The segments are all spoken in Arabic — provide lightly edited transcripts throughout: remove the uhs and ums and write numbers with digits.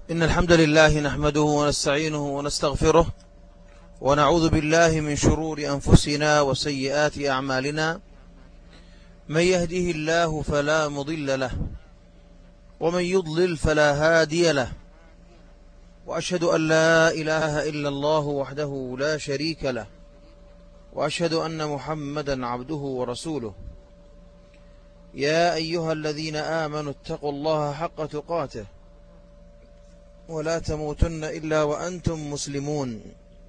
إن الحمد لله نحمده ونستعينه ونستغفره ونعوذ بالله من شرور أنفسنا وسيئات أعمالنا. من يهده الله فلا مضل له ومن يضلل فلا هادي له، وأشهد أن لا إله إلا الله وحده لا شريك له، وأشهد أن محمدا عبده ورسوله. يا أيها الذين آمنوا اتقوا الله حق تقاته ولا تموتن إلا وأنتم مسلمون.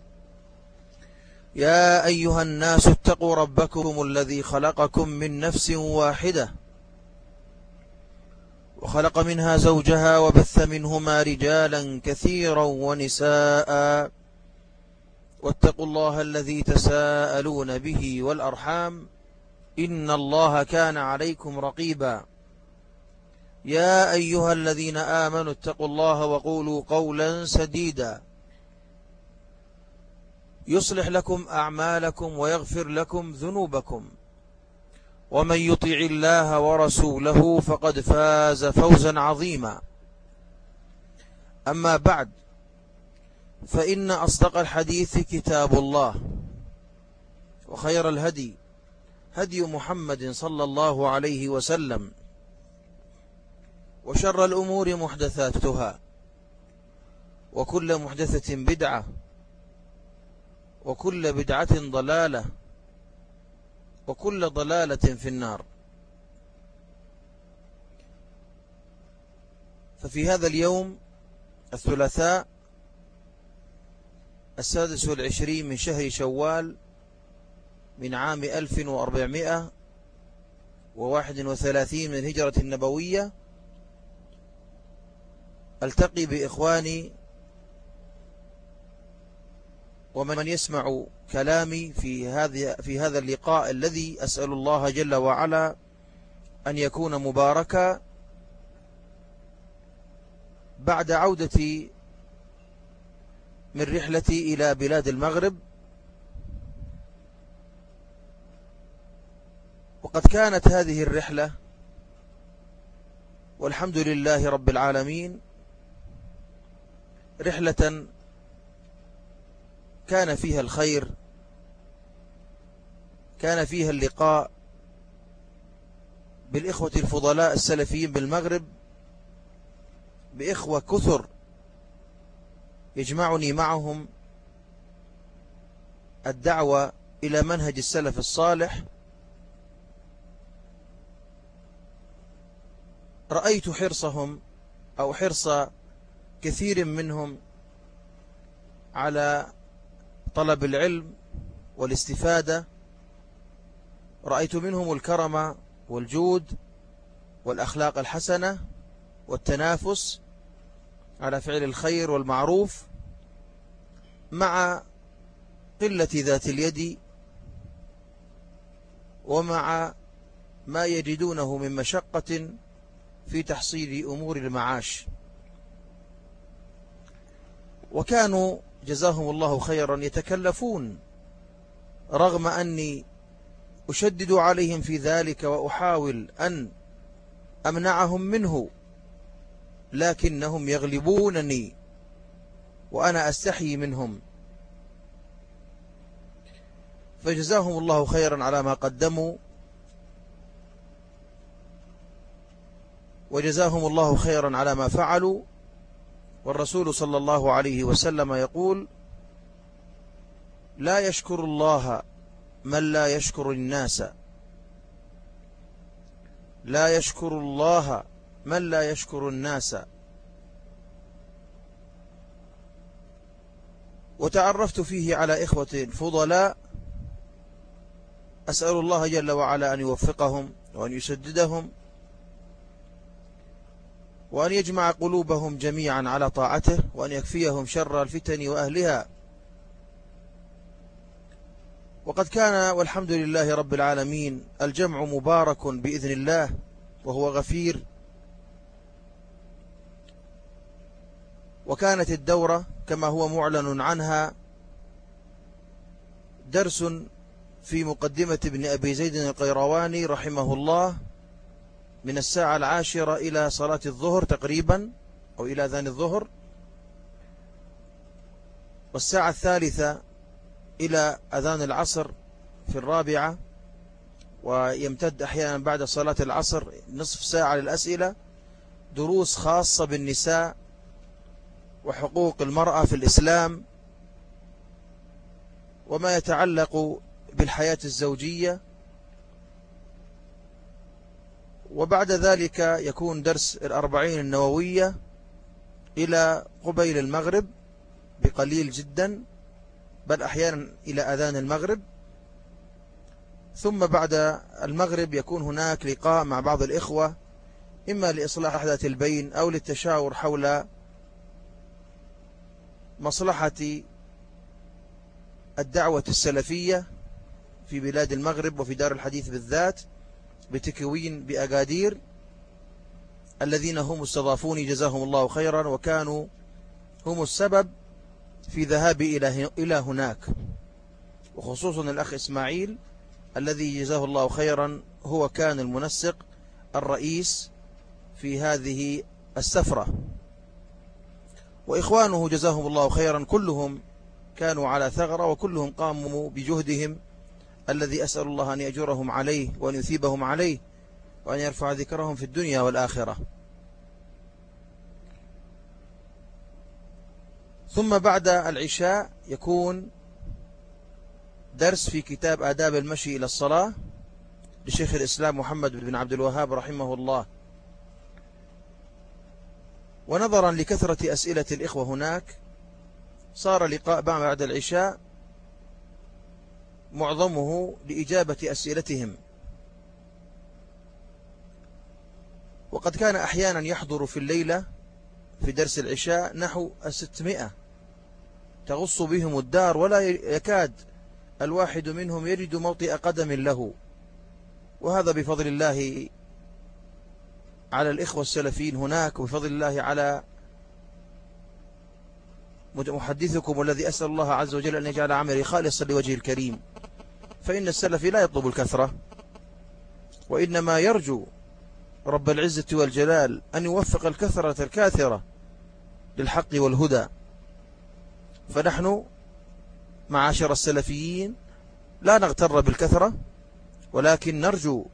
يا أيها الناس اتقوا ربكم الذي خلقكم من نفس واحدة وخلق منها زوجها وبث منهما رجالا كثيرا ونساء، واتقوا الله الذي تساءلون به والأرحام إن الله كان عليكم رقيبا. يا أيها الذين آمنوا اتقوا الله وقولوا قولا سديدا يصلح لكم أعمالكم ويغفر لكم ذنوبكم، ومن يطع الله ورسوله فقد فاز فوزا عظيما. أما بعد، فإن أصدق الحديث كتاب الله، وخير الهدي هدي محمد صلى الله عليه وسلم، وشر الأمور محدثاتها، وكل محدثة بدعة، وكل بدعة ضلالة، وكل ضلالة في النار. ففي هذا اليوم الثلاثاء 26 من شهر شوال من عام 1431 من الهجرة النبوية، ألتقي بإخواني ومن يسمع كلامي في هذا اللقاء الذي أسأل الله جل وعلا أن يكون مباركا، بعد عودتي من رحلتي إلى بلاد المغرب. وقد كانت هذه الرحلة والحمد لله رب العالمين رحلة كان فيها الخير، كان فيها اللقاء بالإخوة الفضلاء السلفيين بالمغرب، بإخوة كثر يجمعني معهم الدعوة إلى منهج السلف الصالح. رأيت حرصهم أو حرص كثير منهم على طلب العلم والاستفادة. رأيت منهم الكرم والجود والأخلاق الحسنة والتنافس على فعل الخير والمعروف، مع قلة ذات اليد ومع ما يجدونه من مشقة في تحصيل أمور المعاش. وكانوا جزاهم الله خيرا يتكلفون رغم أني أشدد عليهم في ذلك وأحاول أن أمنعهم منه، لكنهم يغلبونني وأنا أستحي منهم. فجزاهم الله خيرا على ما قدموا، وجزاهم الله خيرا على ما فعلوا. والرسول صلى الله عليه وسلم يقول: لا يشكر الله من لا يشكر الناس، لا يشكر الله من لا يشكر الناس. وتعرفت فيه على إخوة فضلاء، أسأل الله جل وعلا أن يوفقهم وأن يسددهم وأن يجمع قلوبهم جميعا على طاعته، وأن يكفيهم شر الفتن وأهلها. وقد كان والحمد لله رب العالمين الجمع مبارك بإذن الله وهو غفير. وكانت الدورة كما هو معلن عنها درس في مقدمة ابن أبي زيد القيرواني رحمه الله من الساعة 10 إلى صلاة الظهر تقريبا، أو إلى أذان الظهر، والساعة الثالثة إلى أذان العصر في 4، ويمتد أحيانا بعد صلاة العصر نصف ساعة للأسئلة، دروس خاصة بالنساء وحقوق المرأة في الإسلام وما يتعلق بالحياة الزوجية. وبعد ذلك يكون درس 40 النووية إلى قبيل المغرب بقليل جدا، بل أحيانا إلى أذان المغرب. ثم بعد المغرب يكون هناك لقاء مع بعض الإخوة، إما لإصلاح ذات البين أو للتشاور حول مصلحة الدعوة السلفية في بلاد المغرب وفي دار الحديث بالذات، بتكوين بأكادير الذين هم استضافوني جزاهم الله خيرا، وكانوا هم السبب في ذهابي إلى هناك، وخصوصا الأخ إسماعيل الذي جزاه الله خيرا هو كان المنسق الرئيس في هذه السفرة، وإخوانه جزاهم الله خيرا كلهم كانوا على ثغرة، وكلهم قاموا بجهدهم الذي أسأل الله أن يأجرهم عليه وأن يثيبهم عليه وأن يرفع ذكرهم في الدنيا والآخرة. ثم بعد العشاء يكون درس في كتاب آداب المشي إلى الصلاة لشيخ الإسلام محمد بن عبد الوهاب رحمه الله. ونظرا لكثرة أسئلة الإخوة هناك صار لقاء بعد العشاء معظمه لإجابة أسئلتهم، وقد كان أحيانا يحضر في الليلة في درس العشاء نحو 600 تغص بهم الدار، ولا يكاد الواحد منهم يجد موطئ قدم له. وهذا بفضل الله على الإخوة السلفيين هناك، وبفضل الله على محدثكم الذي أسأل الله عز وجل أن يجعل عملي خالصا لوجه الكريم. فإن السلفي لا يطلب الكثرة، وإنما يرجو رب العزة والجلال أن يوفق الكثرة الكاثرة للحق والهدى. فنحن معاشر السلفيين لا نغتر بالكثرة، ولكن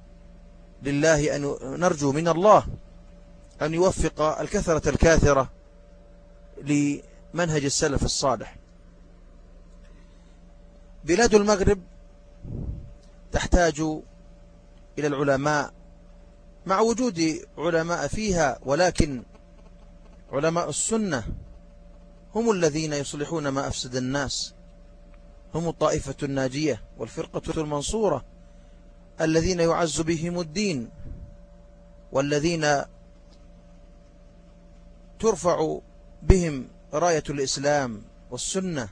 نرجو من الله أن يوفق الكثرة الكاثرة لمنهج السلف الصالح. بلاد المغرب تحتاج إلى العلماء مع وجود علماء فيها، ولكن علماء السنة هم الذين يصلحون ما أفسد الناس، هم الطائفة الناجية والفرقة المنصورة الذين يعز بهم الدين، والذين ترفع بهم راية الإسلام والسنة.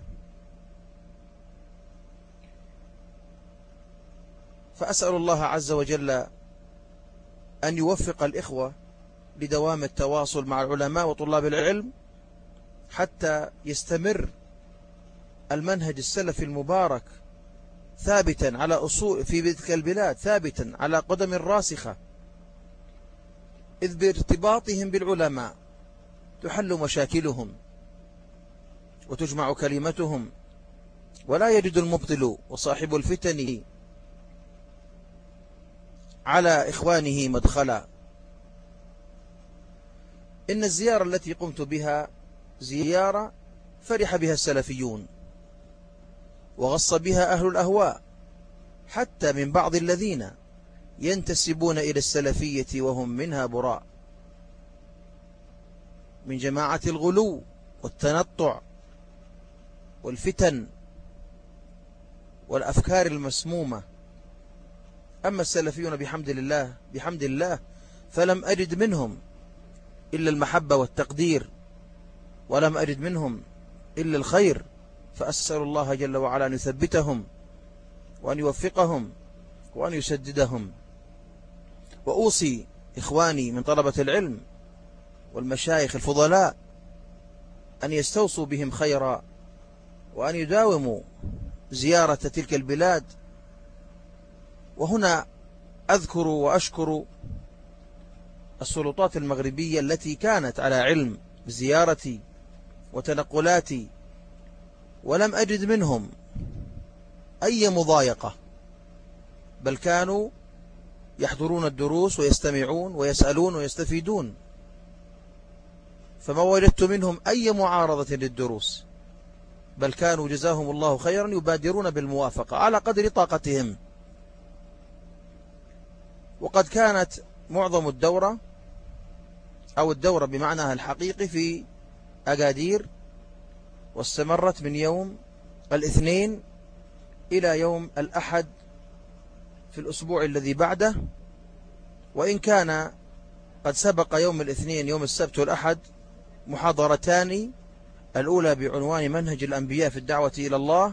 فأسأل الله عز وجل أن يوفق الإخوة لدوام التواصل مع العلماء وطلاب العلم، حتى يستمر المنهج السلفي المبارك ثابتا على أصول في تلك البلاد، ثابتا على قدم راسخة، إذ بارتباطهم بالعلماء تحل مشاكلهم وتجمع كلمتهم، ولا يجد المبطل وصاحب الفتن على إخوانه مدخلا. إن الزيارة التي قمت بها زيارة فرح بها السلفيون وغص بها أهل الأهواء، حتى من بعض الذين ينتسبون إلى السلفية وهم منها براء، من جماعة الغلو والتنطع والفتن والأفكار المسمومة. أما السلفيون بحمد الله فلم أجد منهم إلا المحبة والتقدير، ولم أجد منهم إلا الخير. فأسأل الله جل وعلا أن يثبتهم وأن يوفقهم وأن يسددهم. وأوصي إخواني من طلبة العلم والمشايخ الفضلاء أن يستوصوا بهم خيرا، وأن يداوموا زيارة تلك البلاد. وهنا أذكر وأشكر السلطات المغربية التي كانت على علم بزيارتي وتنقلاتي ولم أجد منهم أي مضايقة، بل كانوا يحضرون الدروس ويستمعون ويسألون ويستفيدون، فما وجدت منهم أي معارضة للدروس، بل كانوا جزاهم الله خيرا يبادرون بالموافقة على قدر طاقتهم. وقد كانت معظم الدورة أو الدورة بمعناها الحقيقي في أكادير، واستمرت من يوم الاثنين إلى يوم الأحد في الأسبوع الذي بعده، وإن كان قد سبق يوم الاثنين يوم السبت والأحد محاضرتان، الأولى بعنوان منهج الأنبياء في الدعوة إلى الله،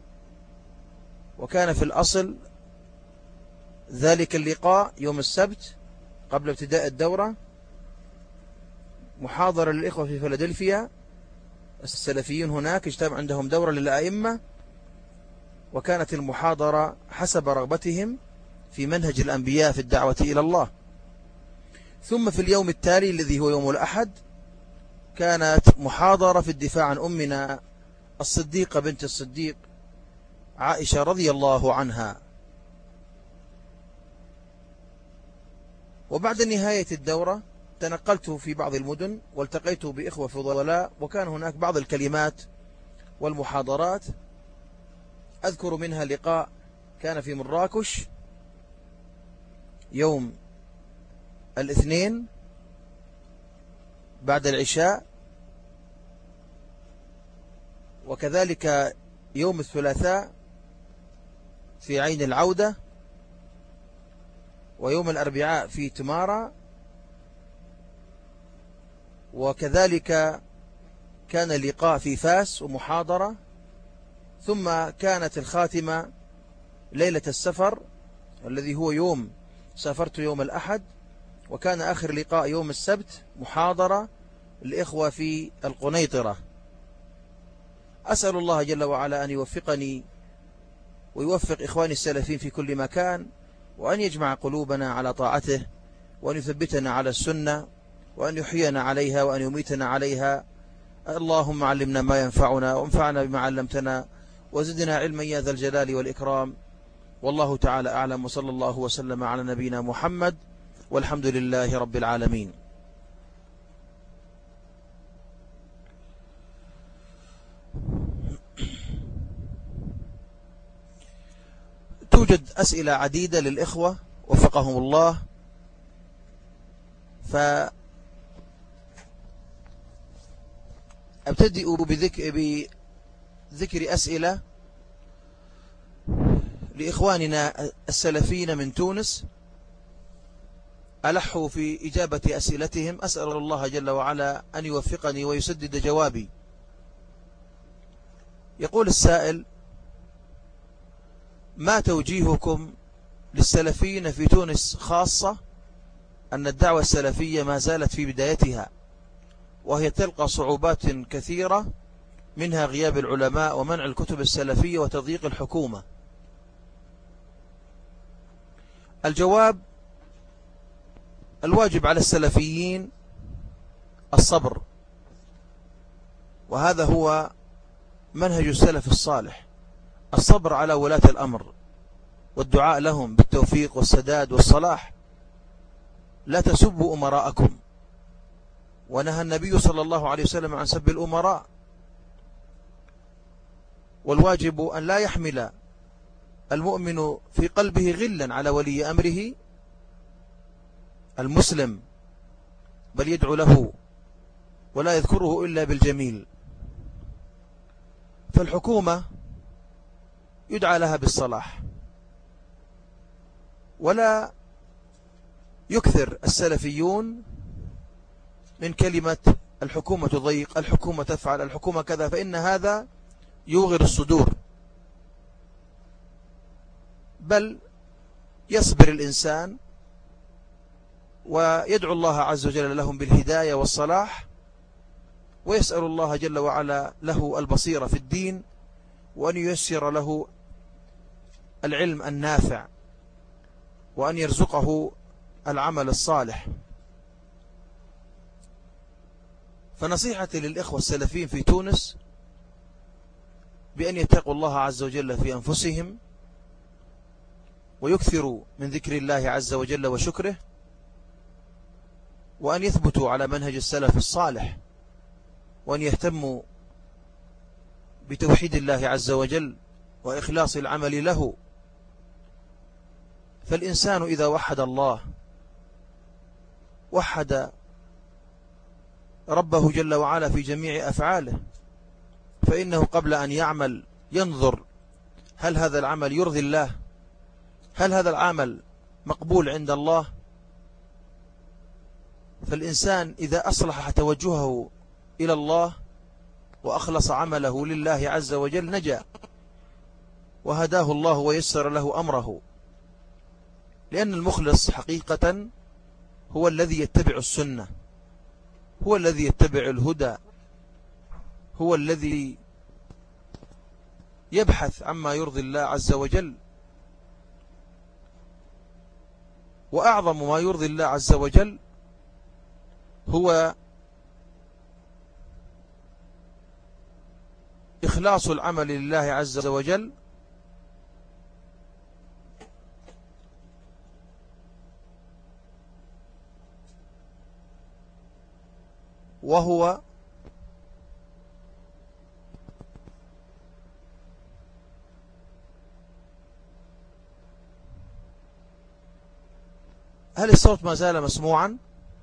وكان في الأصل ذلك اللقاء يوم السبت قبل ابتداء الدورة محاضرة للإخوة في فيلادلفيا السلفيين، هناك اجتمع عندهم دورة للأئمة، وكانت المحاضرة حسب رغبتهم في منهج الأنبياء في الدعوة إلى الله. ثم في اليوم التالي الذي هو يوم الأحد كانت محاضرة في الدفاع عن أمنا الصديقة بنت الصديق عائشة رضي الله عنها. وبعد نهاية الدورة تنقلت في بعض المدن والتقيت بإخوة فضلاء، وكان هناك بعض الكلمات والمحاضرات، أذكر منها لقاء كان في مراكش يوم الاثنين بعد العشاء، وكذلك يوم الثلاثاء في عين العودة، ويوم الأربعاء في تمارا، وكذلك كان اللقاء في فاس ومحاضرة، ثم كانت الخاتمة ليلة السفر الذي هو يوم سافرت يوم الأحد، وكان آخر لقاء يوم السبت محاضرة الإخوة في القنيطرة. أسأل الله جل وعلا أن يوفقني ويوفق إخواني السلفين في كل مكان، وأن يجمع قلوبنا على طاعته، وأن يثبتنا على السنة، وأن يحيينا عليها، وأن يميتنا عليها. اللهم علمنا ما ينفعنا، وانفعنا بما علمتنا، وزدنا علما يا ذا الجلال والإكرام. والله تعالى أعلم، وصلى الله وسلم على نبينا محمد، والحمد لله رب العالمين. توجد أسئلة عديدة للإخوة وفقهم الله، فأبتدئ بذكر أسئلة لإخواننا السلفيين من تونس، ألحوا في إجابة أسئلتهم. أسأل الله جل وعلا أن يوفقني ويسدد جوابي. يقول السائل: ما توجيهكم للسلفيين في تونس، خاصة أن الدعوة السلفية ما زالت في بدايتها، وهي تلقى صعوبات كثيرة، منها غياب العلماء ومنع الكتب السلفية وتضييق الحكومة. الجواب: الواجب على السلفيين الصبر، وهذا هو منهج السلف الصالح، الصبر على ولاة الأمر والدعاء لهم بالتوفيق والسداد والصلاح. لا تسبوا أمراءكم، ونهى النبي صلى الله عليه وسلم عن سب الأمراء. والواجب أن لا يحمل المؤمن في قلبه غلا على ولي أمره المسلم، بل يدعو له ولا يذكره إلا بالجميل. فالحكومة يدعى لها بالصلاح، ولا يكثر السلفيون من كلمة الحكومة تضيق، الحكومة تفعل، الحكومة كذا، فإن هذا يوغر الصدور، بل يصبر الإنسان ويدعو الله عز وجل لهم بالهداية والصلاح، ويسأل الله جل وعلا له البصيرة في الدين، وأن ييسر له العلم النافع، وأن يرزقه العمل الصالح. فنصيحتي للإخوة السلفيين في تونس بأن يتقوا الله عز وجل في أنفسهم ويكثروا من ذكر الله عز وجل وشكره، وأن يثبتوا على منهج السلف الصالح، وأن يهتموا بتوحيد الله عز وجل وإخلاص العمل له. فالإنسان إذا وحد الله وحد ربه جل وعلا في جميع أفعاله، فإنه قبل أن يعمل ينظر هل هذا العمل يرضي الله، هل هذا العمل مقبول عند الله. فالإنسان إذا أصلح توجهه إلى الله وأخلص عمله لله عز وجل نجا، وهداه الله ويسر له أمره، لأن المخلص حقيقة هو الذي يتبع السنة، هو الذي يتبع الهدى، هو الذي يبحث عما يرضي الله عز وجل. وأعظم ما يرضي الله عز وجل هو إخلاص العمل لله عز وجل، وهو هل الصوت ما زال مسموعا؟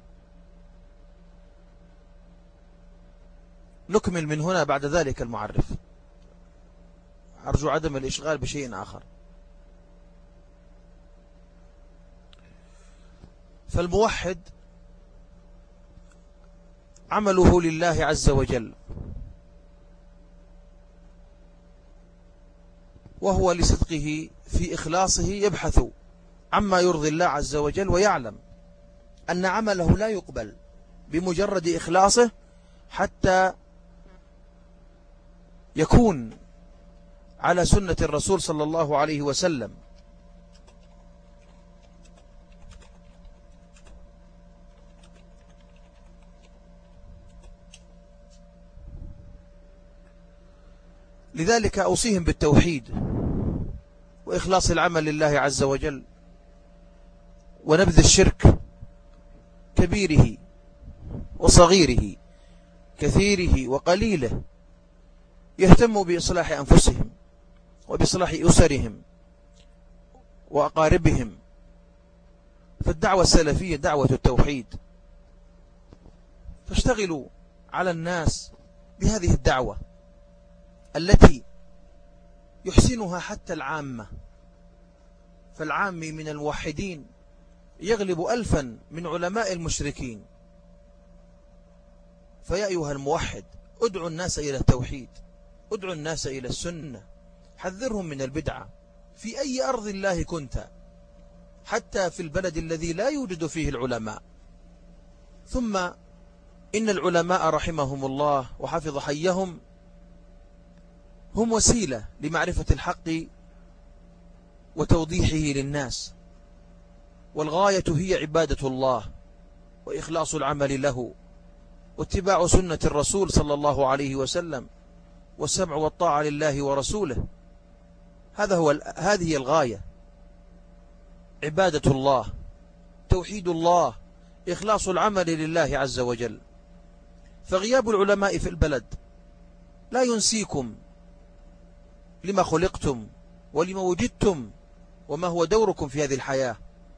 نكمل من هنا بعد ذلك المعرف، أرجو عدم الإشغال بشيء آخر. فالموحد عمله لله عز وجل، وهو لصدقه في إخلاصه يبحث عما يرضي الله عز وجل، ويعلم أن عمله لا يقبل بمجرد إخلاصه حتى يكون على سنة الرسول صلى الله عليه وسلم. لذلك أوصيهم بالتوحيد وإخلاص العمل لله عز وجل، ونبذ الشرك كبيره وصغيره، كثيره وقليله. يهتموا بإصلاح أنفسهم وبإصلاح أسرهم وأقاربهم. فالدعوة السلفية دعوة التوحيد، فاشتغلوا على الناس بهذه الدعوة التي يحسنها حتى العامة. فالعامي من الموحدين يغلب ألفا من علماء المشركين. فيا أيها الموحد ادعوا الناس إلى التوحيد، ادعوا الناس إلى السنة، حذرهم من البدعة في أي أرض الله كنت، حتى في البلد الذي لا يوجد فيه العلماء. ثم إن العلماء رحمهم الله وحفظ حيهم هم وسيلة لمعرفة الحق وتوضيحه للناس، والغاية هي عبادة الله وإخلاص العمل له واتباع سنة الرسول صلى الله عليه وسلم، والسمع والطاعة لله ورسوله. هذه الغاية، عبادة الله، توحيد الله، إخلاص العمل لله عز وجل. فغياب العلماء في البلد لا ينسيكم لما خلقتم ولما وجدتم وما هو دوركم في هذه الحياة.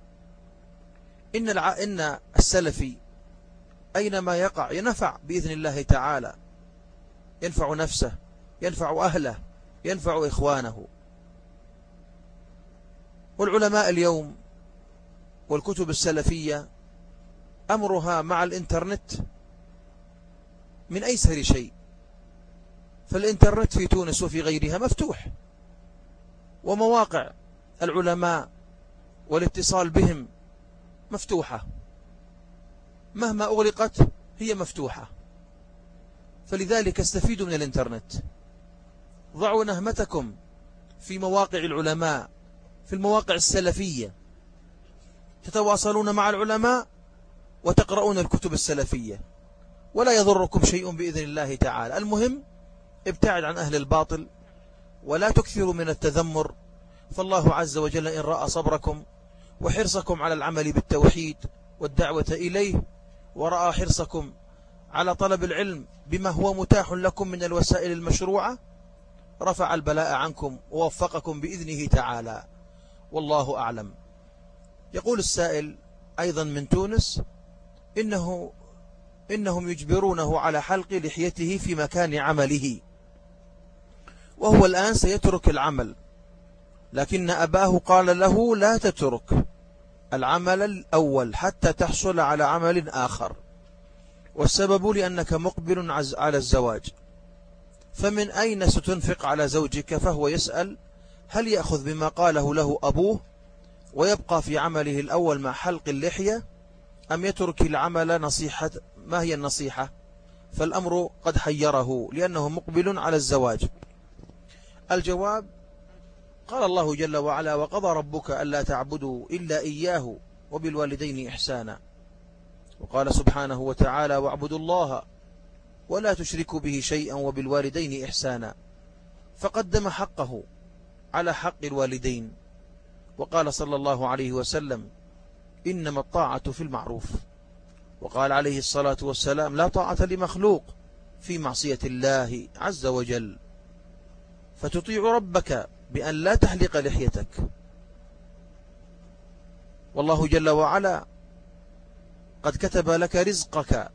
إن السلفي أينما يقع ينفع بإذن الله تعالى، ينفع نفسه، ينفع أهله، ينفع إخوانه. والعلماء اليوم والكتب السلفية أمرها مع الإنترنت من أيسر شيء. فالإنترنت في تونس وفي غيرها مفتوح، ومواقع العلماء والاتصال بهم مفتوحة، مهما أغلقت هي مفتوحة. فلذلك استفيدوا من الإنترنت، ضعوا نهمتكم في مواقع العلماء، في المواقع السلفية، تتواصلون مع العلماء وتقرؤون الكتب السلفية، ولا يضركم شيء بإذن الله تعالى. المهم ابتعد عن أهل الباطل ولا تكثروا من التذمر، فالله عز وجل إن رأى صبركم وحرصكم على العمل بالتوحيد والدعوة إليه، ورأى حرصكم على طلب العلم بما هو متاح لكم من الوسائل المشروعة، رفع البلاء عنكم ووفقكم بإذنه تعالى، والله أعلم. يقول السائل أيضا من تونس: إنهم يجبرونه على حلق لحيته في مكان عمله، وهو الآن سيترك العمل، لكن أباه قال له: لا تترك العمل الأول حتى تحصل على عمل آخر، والسبب لأنك مقبل على الزواج، فمن أين ستنفق على زوجك؟ فهو يسأل: هل يأخذ بما قاله له أبوه ويبقى في عمله الأول مع حلق اللحية، أم يترك العمل؟ نصيحة، ما هي النصيحة؟ فالأمر قد حيره لأنه مقبل على الزواج. الجواب: قال الله جل وعلا: وقضى ربك ألا تعبدوا إلا إياه وبالوالدين إحسانا، وقال سبحانه وتعالى: واعبدوا الله ولا تشركوا به شيئا وبالوالدين إحسانا، فقدم حقه على حق الوالدين، وقال صلى الله عليه وسلم: إنما الطاعة في المعروف، وقال عليه الصلاة والسلام: لا طاعة لمخلوق في معصية الله عز وجل، فتطيع ربك بأن لا تحلق لحيتك، والله جل وعلا قد كتب لك رزقك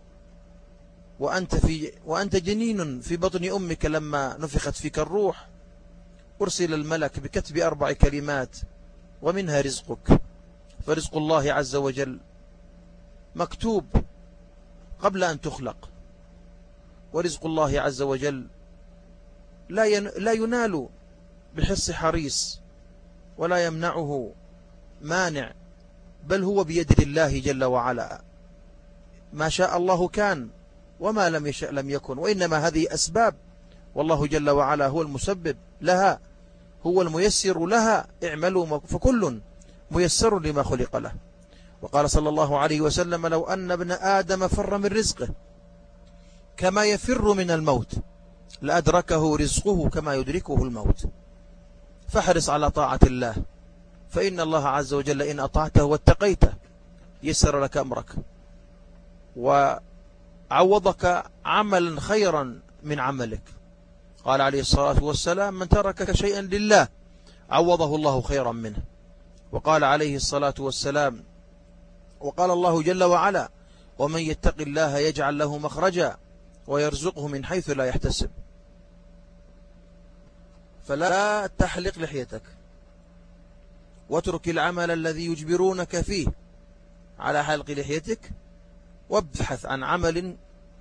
وأنت جنين في بطن أمك، لما نفخت فيك الروح أرسل الملك بكتب 4 كلمات ومنها رزقك، فرزق الله عز وجل مكتوب قبل أن تخلق، ورزق الله عز وجل لا ينال بحرص حريص ولا يمنعه مانع، بل هو بيد الله جل وعلا، ما شاء الله كان وما لم يشأ لم يكن، وإنما هذه أسباب، والله جل وعلا هو المسبب لها، هو الميسر لها، اعملوا فكل ميسر لما خلق له. وقال صلى الله عليه وسلم: لو أن ابن آدم فر من رزقه كما يفر من الموت لأدركه رزقه كما يدركه الموت، فاحرص على طاعة الله، فإن الله عز وجل إن أطعته واتقيته يسر لك أمرك وعوضك عملا خيرا من عملك. قال عليه الصلاة والسلام: من ترك شيئا لله عوضه الله خيرا منه. وقال عليه الصلاة والسلام: وقال الله جل وعلا: ومن يتق الله يجعل له مخرجا ويرزقه من حيث لا يحتسب. فلا تحلق لحيتك، واترك العمل الذي يجبرونك فيه على حلق لحيتك، وابحث عن عمل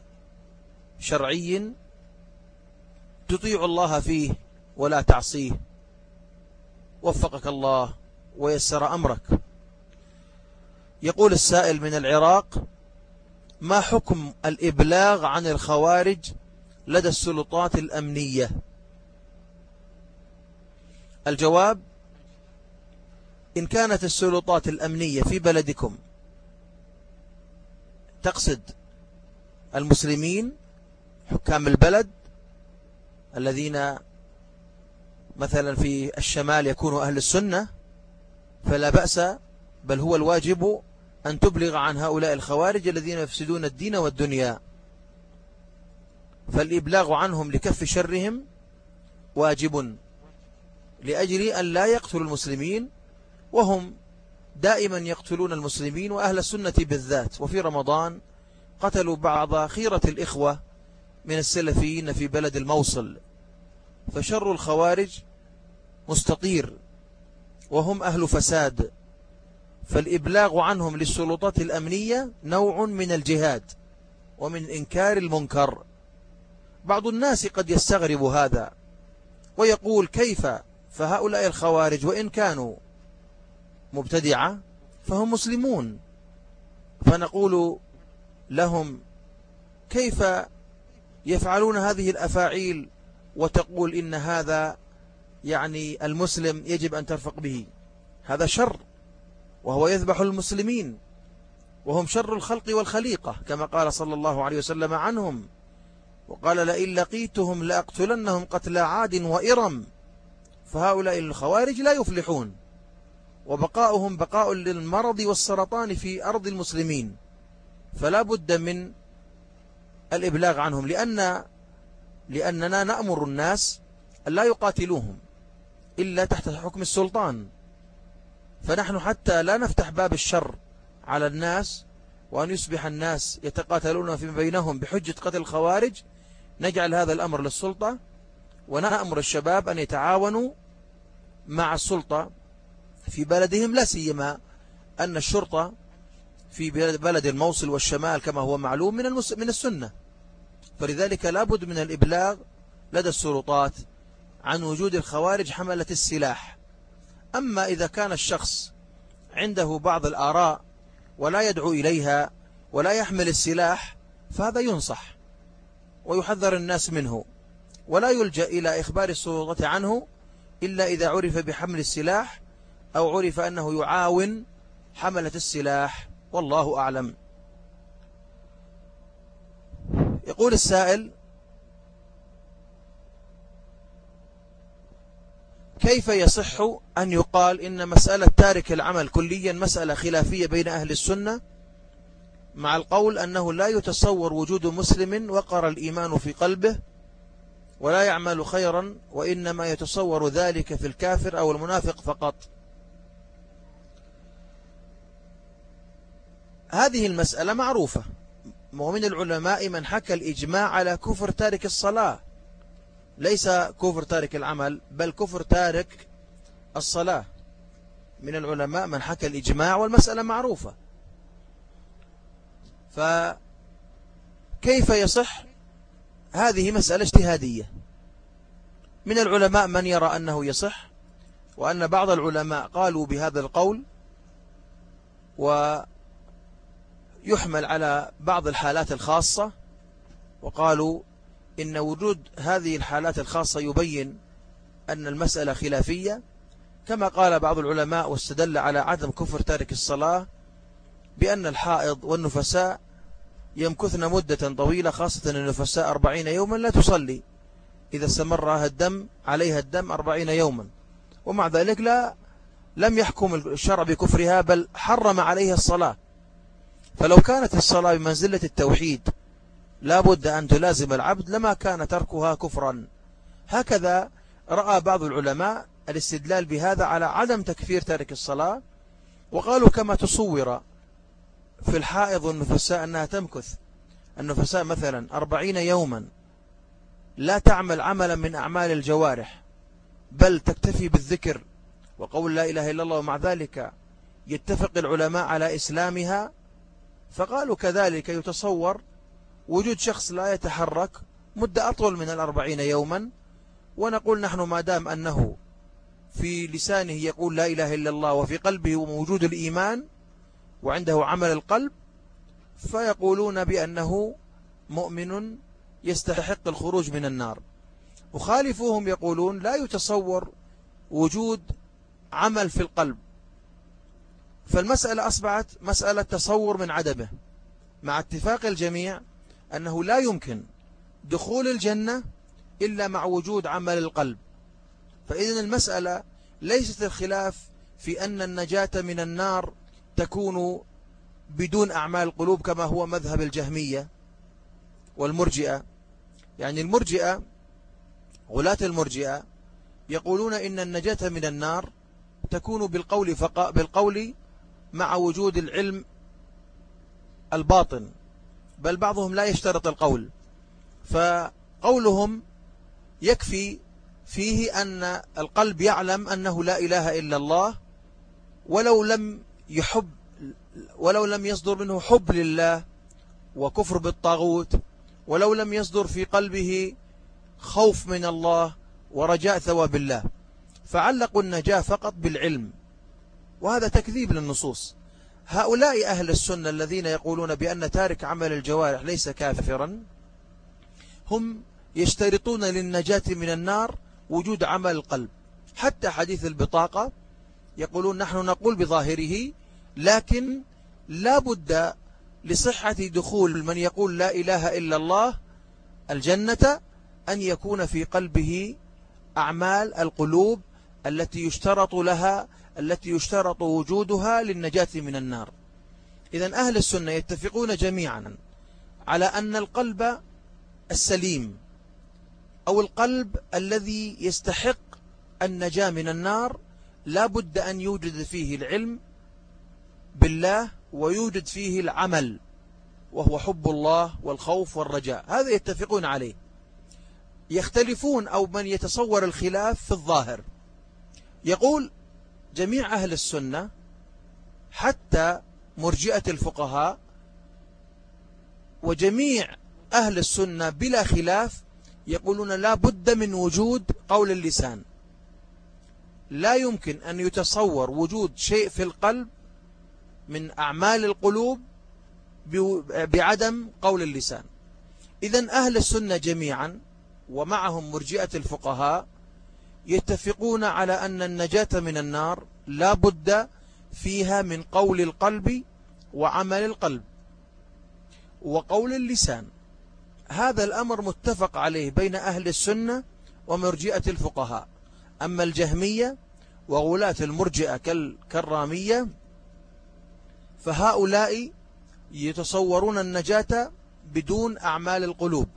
شرعي تطيع الله فيه ولا تعصيه، وفقك الله ويسر أمرك. يقول السائل من العراق: ما حكم الإبلاغ عن الخوارج لدى السلطات الأمنية؟ الجواب: إن كانت السلطات الأمنية في بلدكم تقصد المسلمين حكام البلد الذين مثلا في الشمال يكونوا أهل السنة، فلا بأس، بل هو الواجب أن تبلغ عن هؤلاء الخوارج الذين يفسدون الدين والدنيا، فالإبلاغ عنهم لكف شرهم واجب، لأجل أن لا يقتلوا المسلمين، وهم دائما يقتلون المسلمين وأهل السنة بالذات. وفي رمضان قتلوا بعض خيرة الإخوة من السلفيين في بلد الموصل، فشر الخوارج مستطير وهم أهل فساد، فالإبلاغ عنهم للسلطات الأمنية نوع من الجهاد ومن إنكار المنكر. بعض الناس قد يستغرب هذا ويقول: كيف؟ فهؤلاء الخوارج وإن كانوا مبتدعة فهم مسلمون. فنقول لهم: كيف يفعلون هذه الأفاعيل وتقول إن هذا يعني المسلم يجب أن ترفق به؟ هذا شر، وهو يذبح المسلمين، وهم شر الخلق والخليقة، كما قال صلى الله عليه وسلم عنهم، وقال: لئن لقيتهم لأقتلنهم قتل عاد وإرم فهؤلاء الخوارج لا يفلحون، وبقاؤهم بقاء للمرض والسرطان في أرض المسلمين، فلا بد من الإبلاغ عنهم، لأننا نأمر الناس أن لا يقاتلوهم إلا تحت حكم السلطان. فنحن حتى لا نفتح باب الشر على الناس وأن يصبح الناس يتقاتلون فيما بينهم بحجة قتل الخوارج، نجعل هذا الأمر للسلطة، ونأمر الشباب أن يتعاونوا مع السلطة في بلدهم، لا سيما أن الشرطة في بلد الموصل والشمال كما هو معلوم من السنة، فلذلك لابد من الإبلاغ لدى السلطات عن وجود الخوارج حملة السلاح. أما إذا كان الشخص عنده بعض الآراء ولا يدعو إليها ولا يحمل السلاح، فهذا ينصح ويحذر الناس منه، ولا يلجأ إلى إخبار السلطة عنه إلا إذا عرف بحمل السلاح أو عرف أنه يعاون حملة السلاح، والله أعلم. يقول السائل: كيف يصح أن يقال إن مسألة تارك العمل كليا مسألة خلافية بين أهل السنة، مع القول أنه لا يتصور وجود مسلم وقر الإيمان في قلبه ولا يعمل خيرا، وإنما يتصور ذلك في الكافر أو المنافق فقط؟ هذه المسألة معروفة، ومن العلماء من حكى الإجماع على كفر تارك الصلاة، ليس كفر تارك العمل بل كفر تارك الصلاة. من العلماء من حكى الإجماع والمسألة معروفة، فكيف يصح؟ هذه مسألة اجتهادية. من العلماء من يرى أنه يصح، وأن بعض العلماء قالوا بهذا القول، ويحمل على بعض الحالات الخاصة، وقالوا إن وجود هذه الحالات الخاصة يبين أن المسألة خلافية، كما قال بعض العلماء واستدل على عدم كفر تارك الصلاة بأن الحائض والنفساء يمكثن مدة طويلة، خاصة النفساء 40 يوما لا تصلي إذا استمر عليها الدم 40 يوما، ومع ذلك لم يحكم الشرع بكفرها بل حرم عليها الصلاة. فلو كانت الصلاة بمنزلة التوحيد لا بد أن تلازم العبد لما كان تركها كفرا. هكذا رأى بعض العلماء الاستدلال بهذا على عدم تكفير تارك الصلاة، وقالوا كما تصور في الحائض والنفساء أنها تمكث النفساء مثلا 40 يوما لا تعمل عملا من أعمال الجوارح بل تكتفي بالذكر وقول لا إله إلا الله، ومع ذلك يتفق العلماء على إسلامها، فقالوا كذلك يتصور وجود شخص لا يتحرك مدة أطول من 40 يوما، ونقول نحن ما دام أنه في لسانه يقول لا إله إلا الله وفي قلبه موجود الإيمان وعنده عمل القلب، فيقولون بأنه مؤمن يستحق الخروج من النار. وخالفوهم يقولون لا يتصور وجود عمل في القلب، فالمسألة أصبحت مسألة تصور من عدمه، مع اتفاق الجميع أنه لا يمكن دخول الجنة إلا مع وجود عمل القلب. فإذن المسألة ليست الخلاف في أن النجاة من النار تكون بدون أعمال القلوب كما هو مذهب الجهمية والمرجئة. يعني المرجئة، غلاة المرجئة يقولون إن النجاة من النار تكون بالقول مع وجود العلم الباطن، بل بعضهم لا يشترط القول، فقولهم يكفي فيه أن القلب يعلم أنه لا إله إلا الله، ولو لم يصدر منه حب لله وكفر بالطاغوت، ولو لم يصدر في قلبه خوف من الله ورجاء ثواب الله، فعلقوا النجاة فقط بالعلم، وهذا تكذيب للنصوص. هؤلاء أهل السنة الذين يقولون بأن تارك عمل الجوارح ليس كافرا، هم يشترطون للنجاة من النار وجود عمل القلب. حتى حديث البطاقة يقولون نحن نقول بظاهره، لكن لا بد لصحة دخول من يقول لا إله إلا الله الجنة أن يكون في قلبه أعمال القلوب التي يشترط وجودها للنجاة من النار. إذن أهل السنة يتفقون جميعا على أن القلب السليم أو القلب الذي يستحق النجاة من النار لا بد أن يوجد فيه العلم بالله ويوجد فيه العمل، وهو حب الله والخوف والرجاء. هذا يتفقون عليه. يختلفون أو من يتصور الخلاف في الظاهر. يقول جميع أهل السنة حتى مرجئة الفقهاء وجميع أهل السنة بلا خلاف يقولون لا بد من وجود قول اللسان. لا يمكن أن يتصور وجود شيء في القلب من أعمال القلوب بعدم قول اللسان. إذن أهل السنة جميعا ومعهم مرجئة الفقهاء يتفقون على أن النجاة من النار لا بد فيها من قول القلب وعمل القلب وقول اللسان. هذا الأمر متفق عليه بين أهل السنة ومرجئة الفقهاء. أما الجهمية وغلاة المرجئة كالكرامية فهؤلاء يتصورون النجاة بدون أعمال القلوب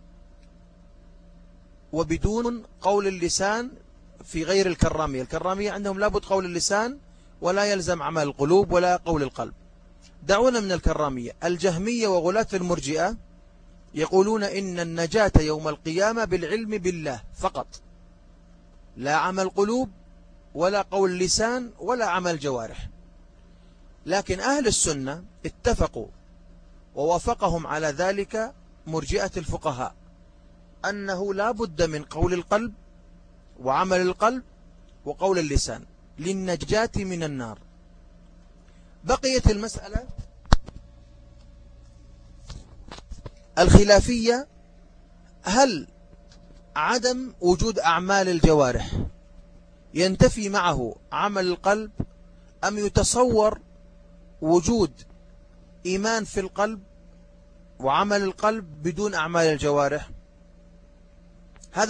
وبدون قول اللسان في غير الكرامية. الكرامية عندهم لابد قول اللسان ولا يلزم عمل القلوب ولا قول القلب. دعونا من الكرامية. الجهمية وغلاة المرجئة يقولون إن النجاة يوم القيامة بالعلم بالله فقط، لا عمل قلوب ولا قول لسان ولا عمل جوارح. لكن أهل السنة اتفقوا ووافقهم على ذلك مرجئة الفقهاء أنه لا بد من قول القلب وعمل القلب وقول اللسان للنجاة من النار. بقيت المسألة الخلافية: هل عدم وجود أعمال الجوارح ينتفي معه عمل القلب، أم يتصور وجود إيمان في القلب وعمل القلب بدون أعمال الجوارح؟ هذا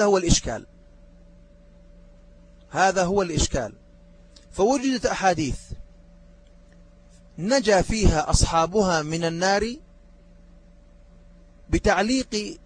هو الإشكال. فوجدت أحاديث نجا فيها أصحابها من النار بتعليق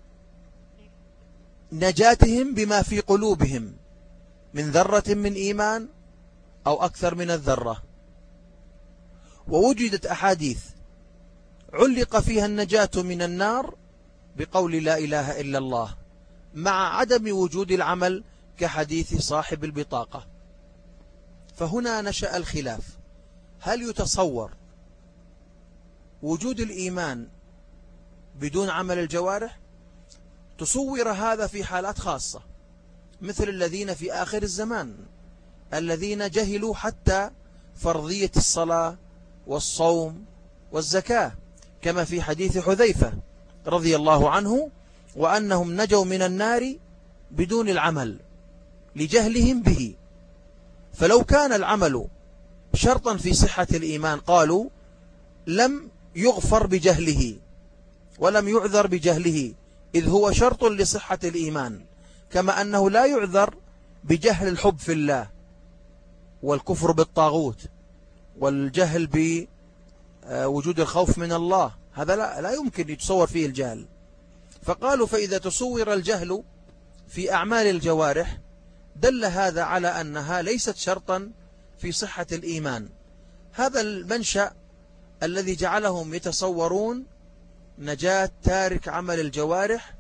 نجاتهم بما في قلوبهم من ذرة من إيمان أو أكثر من الذرة. ووجدت أحاديث علق فيها النجاة من النار بقول لا إله إلا الله مع عدم وجود العمل كحديث صاحب البطاقة. فهنا نشأ الخلاف: هل يتصور وجود الإيمان بدون عمل الجوارح؟ تصور هذا في حالات خاصة، مثل الذين في آخر الزمان الذين جهلوا حتى فرضية الصلاة والصوم والزكاة، كما في حديث حذيفة رضي الله عنه، وأنهم نجوا من النار بدون العمل لجهلهم به. فلو كان العمل شرطا في صحة الإيمان قالوا لم يغفر بجهله ولم يعذر بجهله، إذ هو شرط لصحة الإيمان، كما أنه لا يعذر بجهل الحب في الله والكفر بالطاغوت والجهل بوجود الخوف من الله. هذا لا يمكن يتصور فيه الجهل. فقالوا فإذا تصور الجهل في أعمال الجوارح دل هذا على أنها ليست شرطا في صحة الإيمان. هذا المنشأ الذي جعلهم يتصورون نجاة تارك عمل الجوارح،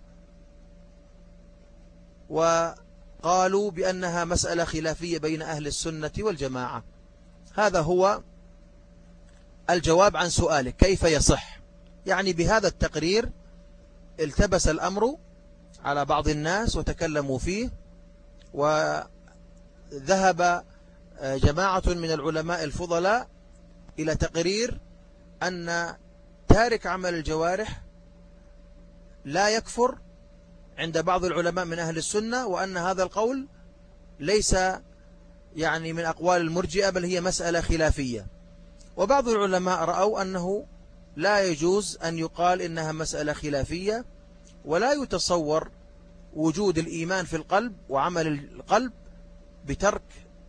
وقالوا بأنها مسألة خلافية بين أهل السنة والجماعة. هذا هو الجواب عن سؤالك كيف يصح. يعني بهذا التقرير التبس الأمر على بعض الناس وتكلموا فيه، وذهب جماعة من العلماء الفضلاء إلى تقرير أن تارك عمل الجوارح لا يكفر عند بعض العلماء من أهل السنة، وأن هذا القول ليس يعني من أقوال المرجئة بل هي مسألة خلافية. وبعض العلماء رأوا أنه لا يجوز أن يقال إنها مسألة خلافية، ولا يتصور وجود الإيمان في القلب وعمل القلب بترك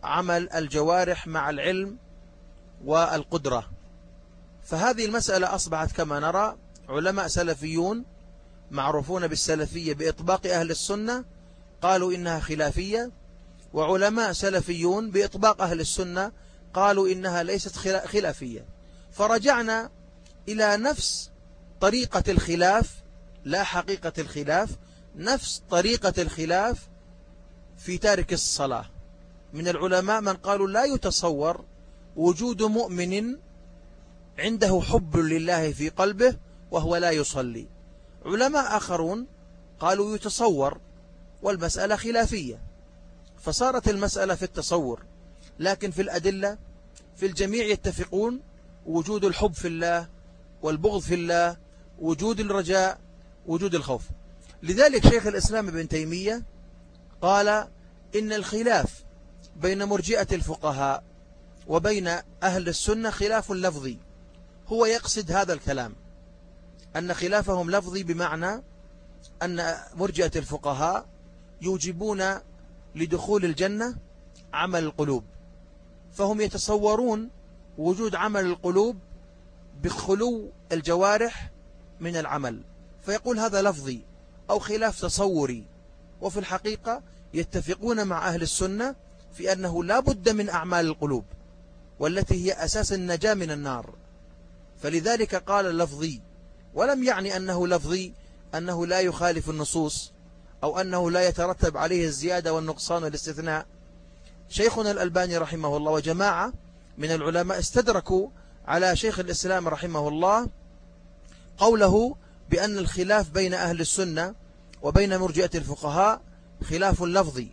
عمل الجوارح مع العلم والقدرة. فهذه المسألة أصبحت كما نرى علماء سلفيون معروفون بالسلفية بإطباق أهل السنة قالوا إنها خلافية، وعلماء سلفيون بإطباق أهل السنة قالوا إنها ليست خلافية. فرجعنا إلى نفس طريقة الخلاف، لا حقيقة الخلاف، نفس طريقة الخلاف في تارك الصلاة. من العلماء من قالوا لا يتصور وجود مؤمن عنده حب لله في قلبه وهو لا يصلي. علماء آخرون قالوا يتصور، والمسألة خلافية. فصارت المسألة في التصور، لكن في الأدلة في الجميع يتفقون وجود الحب في الله والبغض في الله، وجود الرجاء، وجود الخوف. لذلك شيخ الإسلام ابن تيمية قال إن الخلاف بين مرجئة الفقهاء وبين أهل السنة خلاف لفظي. هو يقصد هذا الكلام أن خلافهم لفظي، بمعنى أن مرجئة الفقهاء يوجبون لدخول الجنة عمل القلوب، فهم يتصورون وجود عمل القلوب بخلو الجوارح من العمل، فيقول هذا لفظي أو خلاف تصوري. وفي الحقيقة يتفقون مع أهل السنة في أنه لا بد من أعمال القلوب، والتي هي أساس النجاة من النار. فلذلك قال لفظي، ولم يعني أنه لفظي أنه لا يخالف النصوص أو أنه لا يترتب عليه الزيادة والنقصان والاستثناء. شيخنا الألباني رحمه الله وجماعة من العلماء استدركوا على شيخ الإسلام رحمه الله قوله بأن الخلاف بين أهل السنة وبين مرجئة الفقهاء خلاف لفظي.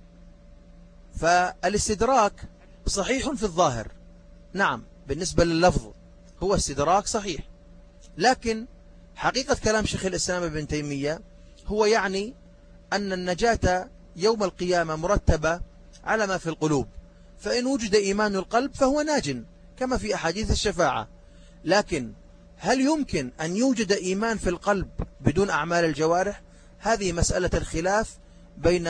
فالاستدراك صحيح في الظاهر، نعم بالنسبة لللفظ هو استدراك صحيح، لكن حقيقة كلام شيخ الإسلام ابن تيمية هو يعني أن النجاة يوم القيامة مرتبة على ما في القلوب، فإن وجد إيمان القلب فهو ناج كما في أحاديث الشفاعة. لكن هل يمكن أن يوجد إيمان في القلب بدون أعمال الجوارح؟ هذه مسألة الخلاف بين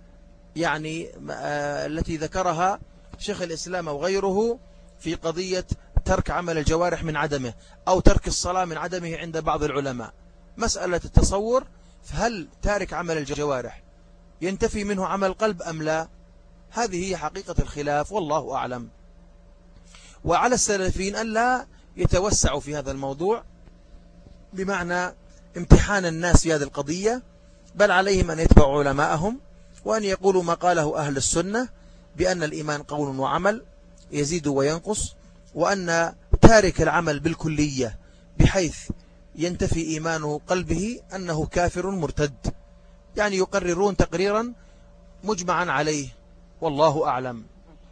التي ذكرها شيخ الإسلام وغيره في قضية ترك عمل الجوارح من عدمه، أو ترك الصلاة من عدمه عند بعض العلماء. مسألة التصور، فهل تارك عمل الجوارح ينتفي منه عمل القلب أم لا؟ هذه هي حقيقة الخلاف، والله أعلم. وعلى السلفيين أن لا يتوسعوا في هذا الموضوع بمعنى امتحان الناس في هذه القضية، بل عليهم أن يتبعوا علماءهم وأن يقولوا ما قاله أهل السنة بأن الإيمان قول وعمل يزيد وينقص، وأن تارك العمل بالكلية بحيث ينتفي إيمان قلبه أنه كافر مرتد، يعني يقررون تقريرا مجمعا عليه، والله أعلم.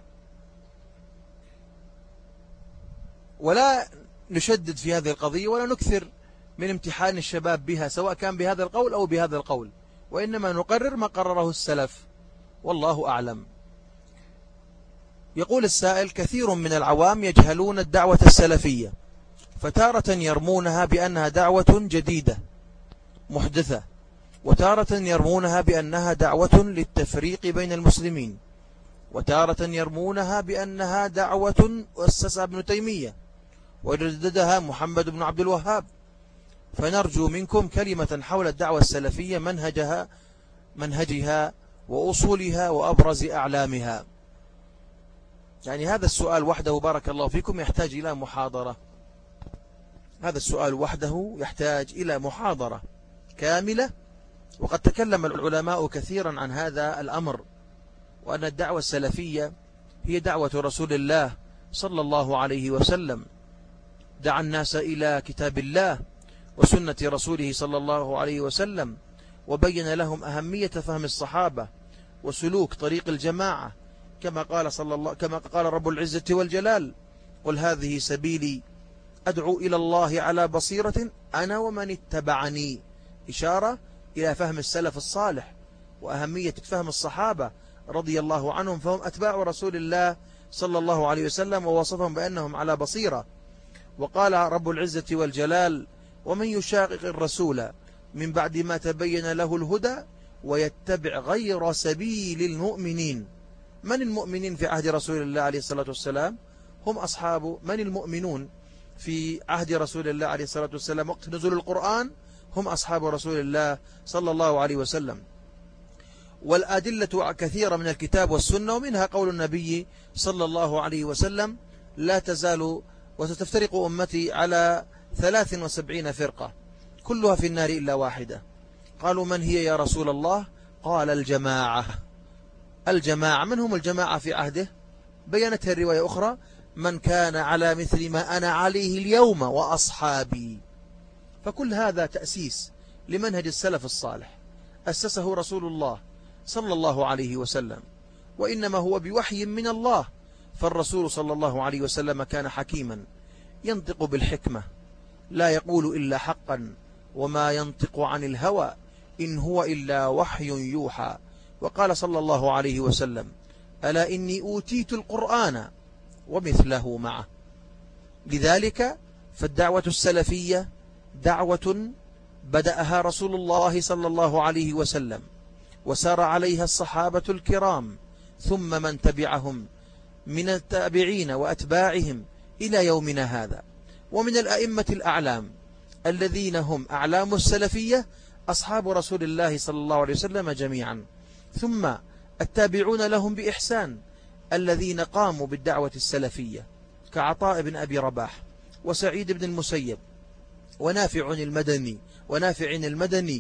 ولا نشدد في هذه القضية ولا نكثر من امتحان الشباب بها، سواء كان بهذا القول أو بهذا القول، وإنما نقرر ما قرره السلف، والله أعلم. يقول السائل: كثير من العوام يجهلون الدعوة السلفية، فتارة يرمونها بأنها دعوة جديدة محدثة، وتارة يرمونها بأنها دعوة للتفريق بين المسلمين، وتارة يرمونها بأنها دعوة أسسها ابن تيمية وجددها محمد بن عبد الوهاب. فنرجو منكم كلمة حول الدعوة السلفية، منهجها وأصولها وأبرز أعلامها. يعني هذا السؤال وحده بارك الله فيكم يحتاج إلى محاضرة، هذا السؤال وحده يحتاج إلى محاضرة كاملة. وقد تكلم العلماء كثيرا عن هذا الأمر، وأن الدعوة السلفية هي دعوة رسول الله صلى الله عليه وسلم، دعا الناس إلى كتاب الله وسنة رسوله صلى الله عليه وسلم، وبين لهم أهمية فهم الصحابة وسلوك طريق الجماعة، كما قال رب العزة والجلال: قل هذه سبيلي أدعو إلى الله على بصيرة أنا ومن اتبعني، إشارة إلى فهم السلف الصالح وأهمية فهم الصحابة رضي الله عنهم، فهم أتباع رسول الله صلى الله عليه وسلم، ووصفهم بأنهم على بصيرة. وقال رب العزة والجلال: ومن يشاقق الرسول من بعد ما تبين له الهدى ويتبع غير سبيل المؤمنين من المؤمنين في عهد رسول الله عليه الصلاة والسلام؟ هم أصحاب من المؤمنون في عهد رسول الله عليه الصلاة والسلام وقت نزول القرآن؟ هم أصحاب رسول الله صلى الله عليه وسلم. والأدلة كثيرة من الكتاب والسنة، ومنها قول النبي صلى الله عليه وسلم: لا تزال وستفترق أمتي على 73 فرقة كلها في النار إلا واحدة. قالوا: من هي يا رسول الله؟ قال: الجماعة. الجماعة، من هم الجماعة في عهده؟ بينتها الرواية أخرى: من كان على مثل ما أنا عليه اليوم وأصحابي. فكل هذا تأسيس لمنهج السلف الصالح أسسه رسول الله صلى الله عليه وسلم، وإنما هو بوحي من الله. فالرسول صلى الله عليه وسلم كان حكيما ينطق بالحكمة، لا يقول إلا حقا، وما ينطق عن الهوى إن هو إلا وحي يوحى. وقال صلى الله عليه وسلم: ألا إني أوتيت القرآن ومثله معه. لذلك فالدعوة السلفية دعوة بدأها رسول الله صلى الله عليه وسلم، وسار عليها الصحابة الكرام، ثم من تبعهم من التابعين وأتباعهم إلى يومنا هذا. ومن الأئمة الأعلام الذين هم أعلام السلفية أصحاب رسول الله صلى الله عليه وسلم جميعا، ثم التابعون لهم بإحسان الذين قاموا بالدعوة السلفية كعطاء بن أبي رباح وسعيد بن المسيب ونافع المدني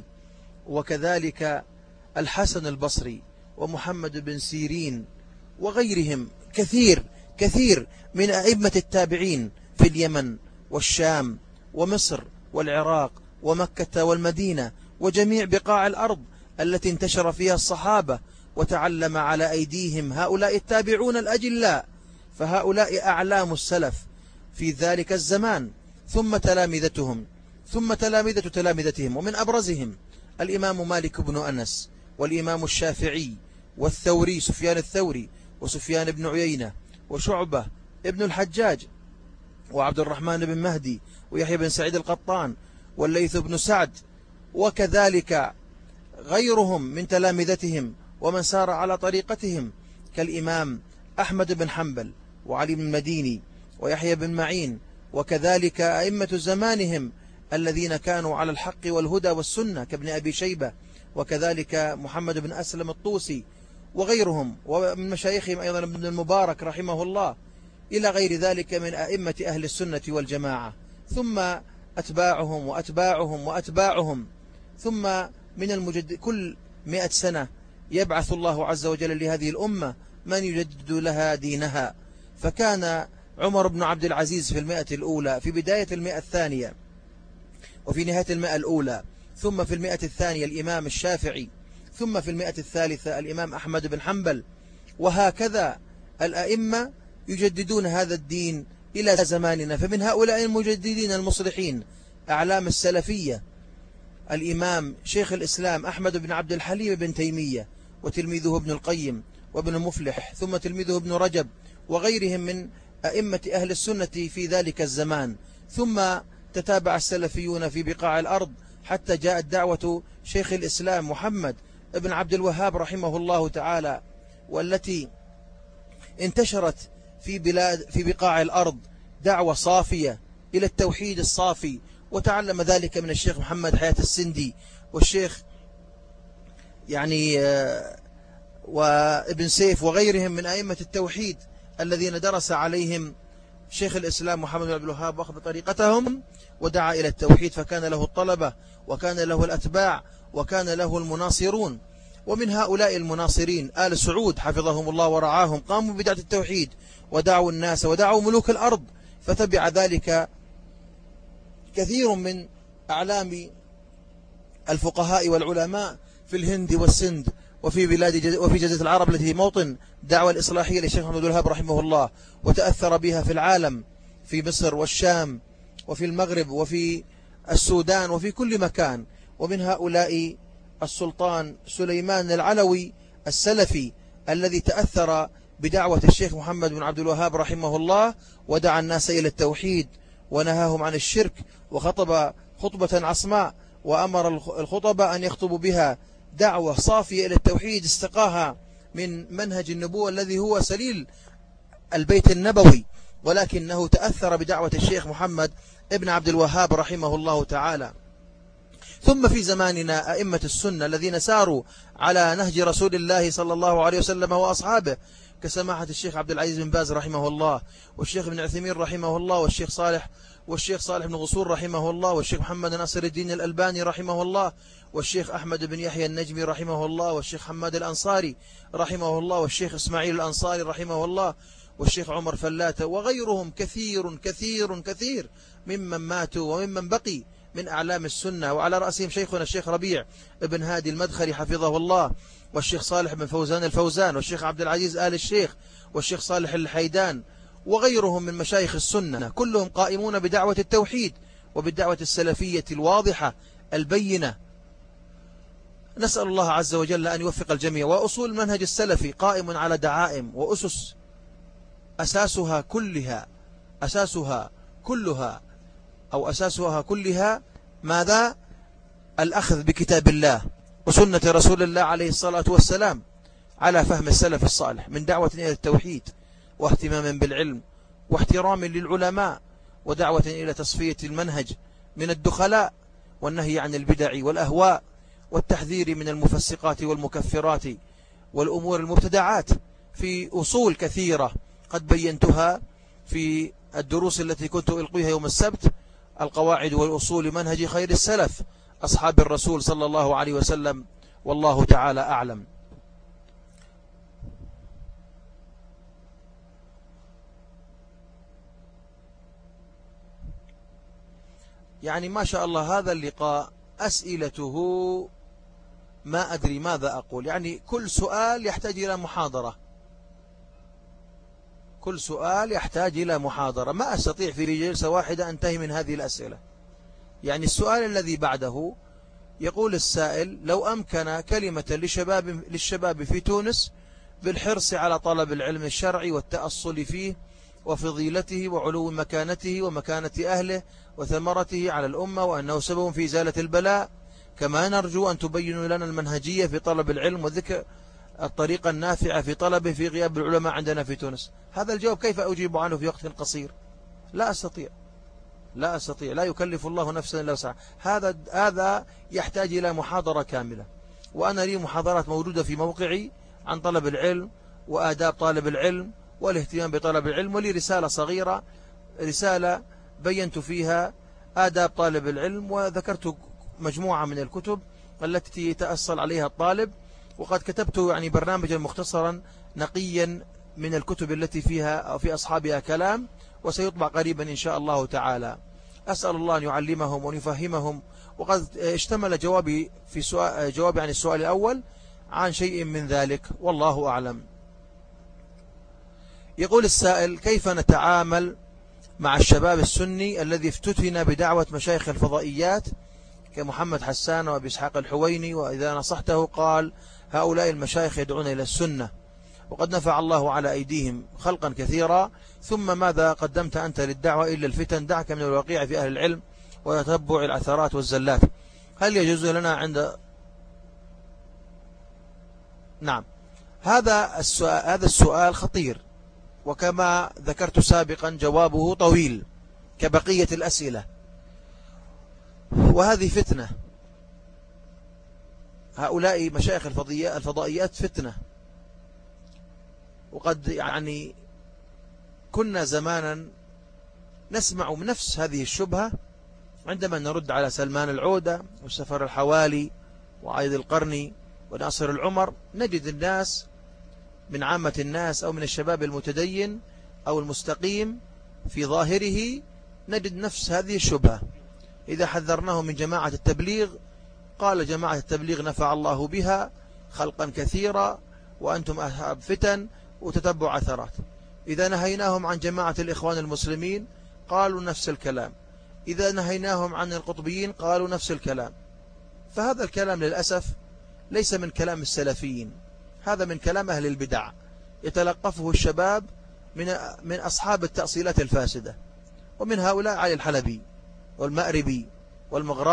وكذلك الحسن البصري ومحمد بن سيرين وغيرهم كثير من أئمة التابعين في اليمن والشام ومصر والعراق ومكة والمدينة وجميع بقاع الأرض التي انتشر فيها الصحابة وتعلم على أيديهم هؤلاء التابعون الأجلاء. فهؤلاء أعلام السلف في ذلك الزمان، ثم تلامذتهم، ثم تلامذة تلامذتهم، ومن أبرزهم الإمام مالك بن أنس، والإمام الشافعي، والثوري سفيان الثوري، وسفيان بن عيينة، وشعبة ابن الحجاج، وعبد الرحمن بن مهدي، ويحيى بن سعيد القطان، والليث بن سعد، وكذلك غيرهم من تلامذتهم ومن سار على طريقتهم كالإمام أحمد بن حنبل، وعلي بن المديني، ويحيى بن معين، وكذلك أئمة زمانهم الذين كانوا على الحق والهدى والسنة كابن أبي شيبة، وكذلك محمد بن أسلم الطوسي وغيرهم، ومن مشايخهم أيضا ابن المبارك رحمه الله، إلى غير ذلك من أئمة أهل السنة والجماعة، ثم أتباعهم وأتباعهم وأتباعهم، ثم من كل 100 سنة يبعث الله عز وجل لهذه الأمة من يجدد لها دينها. فكان عمر بن عبد العزيز في 100 الأولى، في بداية 100 الثانية، وفي نهاية 100 الأولى، ثم في 100 الثانية الإمام الشافعي، ثم في 100 الثالثة الإمام أحمد بن حنبل، وهكذا الأئمة يجددون هذا الدين إلى زماننا. فمن هؤلاء المجددين المصلحين أعلام السلفية الإمام شيخ الإسلام أحمد بن عبد الحليم بن تيمية، وتلميذه ابن القيم وابن المفلح، ثم تلميذه ابن رجب، وغيرهم من أئمة أهل السنة في ذلك الزمان. ثم تتابع السلفيون في بقاع الأرض حتى جاءت دعوة شيخ الإسلام محمد ابن عبد الوهاب رحمه الله تعالى، والتي انتشرت في بقاع الأرض دعوة صافية إلى التوحيد الصافي، وتعلم ذلك من الشيخ محمد حياة السندي، والشيخ وابن سيف وغيرهم من أئمة التوحيد الذين درس عليهم شيخ الإسلام محمد بن عبد الوهاب واخذ طريقتهم ودعا إلى التوحيد، فكان له الطلبة وكان له الأتباع وكان له المناصرون. ومن هؤلاء المناصرين آل سعود حفظهم الله ورعاهم، قاموا بدعة التوحيد ودعوا الناس ودعوا ملوك الأرض، فتبع ذلك كثير من أعلام الفقهاء والعلماء في الهند والسند وفي جزيرة العرب التي موطن دعوة الإصلاحية للشيخ محمد بن الوهاب رحمه الله، وتأثر بها في العالم، في مصر والشام وفي المغرب وفي السودان وفي كل مكان. ومن هؤلاء السلطان سليمان العلوي السلفي الذي تأثر بدعوة الشيخ محمد بن عبد الوهاب رحمه الله، ودعا الناس إلى التوحيد ونهاهم عن الشرك، وخطب خطبة عصماء، وأمر الخطبة أن يخطبوا بها دعوة صافية إلى التوحيد استقاها من منهج النبوة الذي هو سليل البيت النبوي، ولكنه تأثر بدعوة الشيخ محمد ابن عبد الوهاب رحمه الله تعالى. ثم في زماننا أئمة السنة الذين ساروا على نهج رسول الله صلى الله عليه وسلم وأصحابه، كسماحة الشيخ عبد العزيز بن باز رحمه الله، والشيخ ابن عثيمين رحمه الله، والشيخ صالح بن غصور رحمه الله، والشيخ محمد ناصر الدين الألباني رحمه الله، والشيخ أحمد بن يحيى النجمي رحمه الله، والشيخ حماد الأنصاري رحمه الله، والشيخ إسماعيل الأنصاري رحمه الله، والشيخ عمر فلاتة، وغيرهم كثير كثير كثير ممن ماتوا وممن بقي من أعلام السنة، وعلى رأسهم شيخنا الشيخ ربيع بن هادي المدخلي حفظه الله، والشيخ صالح بن فوزان الفوزان، والشيخ عبد العزيز آل الشيخ، والشيخ صالح الحيدان، وغيرهم من مشايخ السنة، كلهم قائمون بدعوة التوحيد وبالدعوة السلفية الواضحة البينة. نسأل الله عز وجل أن يوفق الجميع. وأصول المنهج السلفي قائم على دعائم وأسس أساسها كلها ماذا؟ الأخذ بكتاب الله وسنة رسول الله عليه الصلاة والسلام على فهم السلف الصالح، من دعوة إلى التوحيد واهتمام بالعلم واحترام للعلماء، ودعوة إلى تصفية المنهج من الدخلاء، والنهي عن البدع والأهواء، والتحذير من المفسقات والمكفرات والأمور المبتدعات، في أصول كثيرة قد بينتها في الدروس التي كنت ألقيها يوم السبت، القواعد والأصول منهج خير السلف أصحاب الرسول صلى الله عليه وسلم، والله تعالى أعلم. يعني ما شاء الله هذا اللقاء أسئلته ما أدري ماذا أقول، يعني كل سؤال يحتاج إلى محاضرة، ما أستطيع في جلسة واحدة أنتهي من هذه الأسئلة. يعني السؤال الذي بعده يقول السائل: لو أمكن كلمة للشباب في تونس بالحرص على طلب العلم الشرعي والتأصل فيه وفضيلته وعلو مكانته ومكانة أهله وثمرته على الأمة، وأنه سبب في إزالة البلاء، كما نرجو أن تبينوا لنا المنهجية في طلب العلم وذكر الطريقة النافعة في طلبه في غياب العلماء عندنا في تونس. هذا الجواب كيف أجيب عنه في وقت قصير؟ لا أستطيع، لا يكلف الله نفسا إلا وسعها. هذا يحتاج إلى محاضرة كاملة، وأنا لي محاضرات موجودة في موقعي عن طلب العلم وآداب طالب العلم والاهتمام بطلب العلم، ولي رسالة صغيرة، رسالة بينت فيها آداب طالب العلم، وذكرت مجموعة من الكتب التي يتأصل عليها الطالب، وقد كتبت يعني برنامجا مختصرا نقيا من الكتب التي فيها أو في أصحابها كلام، وسيطبع قريبا إن شاء الله تعالى. أسأل الله أن يعلمهم وأن يفهمهم. وقد اشتمل جوابي عن السؤال الأول عن شيء من ذلك، والله أعلم. يقول السائل: كيف نتعامل مع الشباب السني الذي افتتن بدعوة مشايخ الفضائيات كمحمد حسان وأبي إسحاق الحويني، وإذا نصحته قال هؤلاء المشايخ يدعون إلى السنة وقد نفع الله على أيديهم خلقا كثيرا، ثم ماذا قدمت أنت للدعوة إلا الفتن؟ دعك من الوقيع في أهل العلم وتتبع العثرات والزلات. هل يجوز لنا نعم، هذا السؤال خطير، وكما ذكرت سابقا جوابه طويل كبقية الأسئلة، وهذه فتنة. هؤلاء مشايخ الفضائيات فتنة، وقد يعني كنا زمانا نسمع من نفس هذه الشبهة عندما نرد على سلمان العودة وسفر الحوالي وعايد القرني وناصر العمر، نجد الناس من عامة الناس أو من الشباب المتدين أو المستقيم في ظاهره نجد نفس هذه الشبهة. إذا حذرناه من جماعة التبليغ قال جماعة التبليغ نفع الله بها خلقا كثيرا وأنتم أصحاب فتن وتتبع عثرات. إذا نهيناهم عن جماعة الإخوان المسلمين قالوا نفس الكلام، إذا نهيناهم عن القطبيين قالوا نفس الكلام. فهذا الكلام للأسف ليس من كلام السلفيين، هذا من كلام أهل البدع يتلقفه الشباب من أصحاب التأصيلات الفاسدة، ومن هؤلاء علي الحلبي والمأربي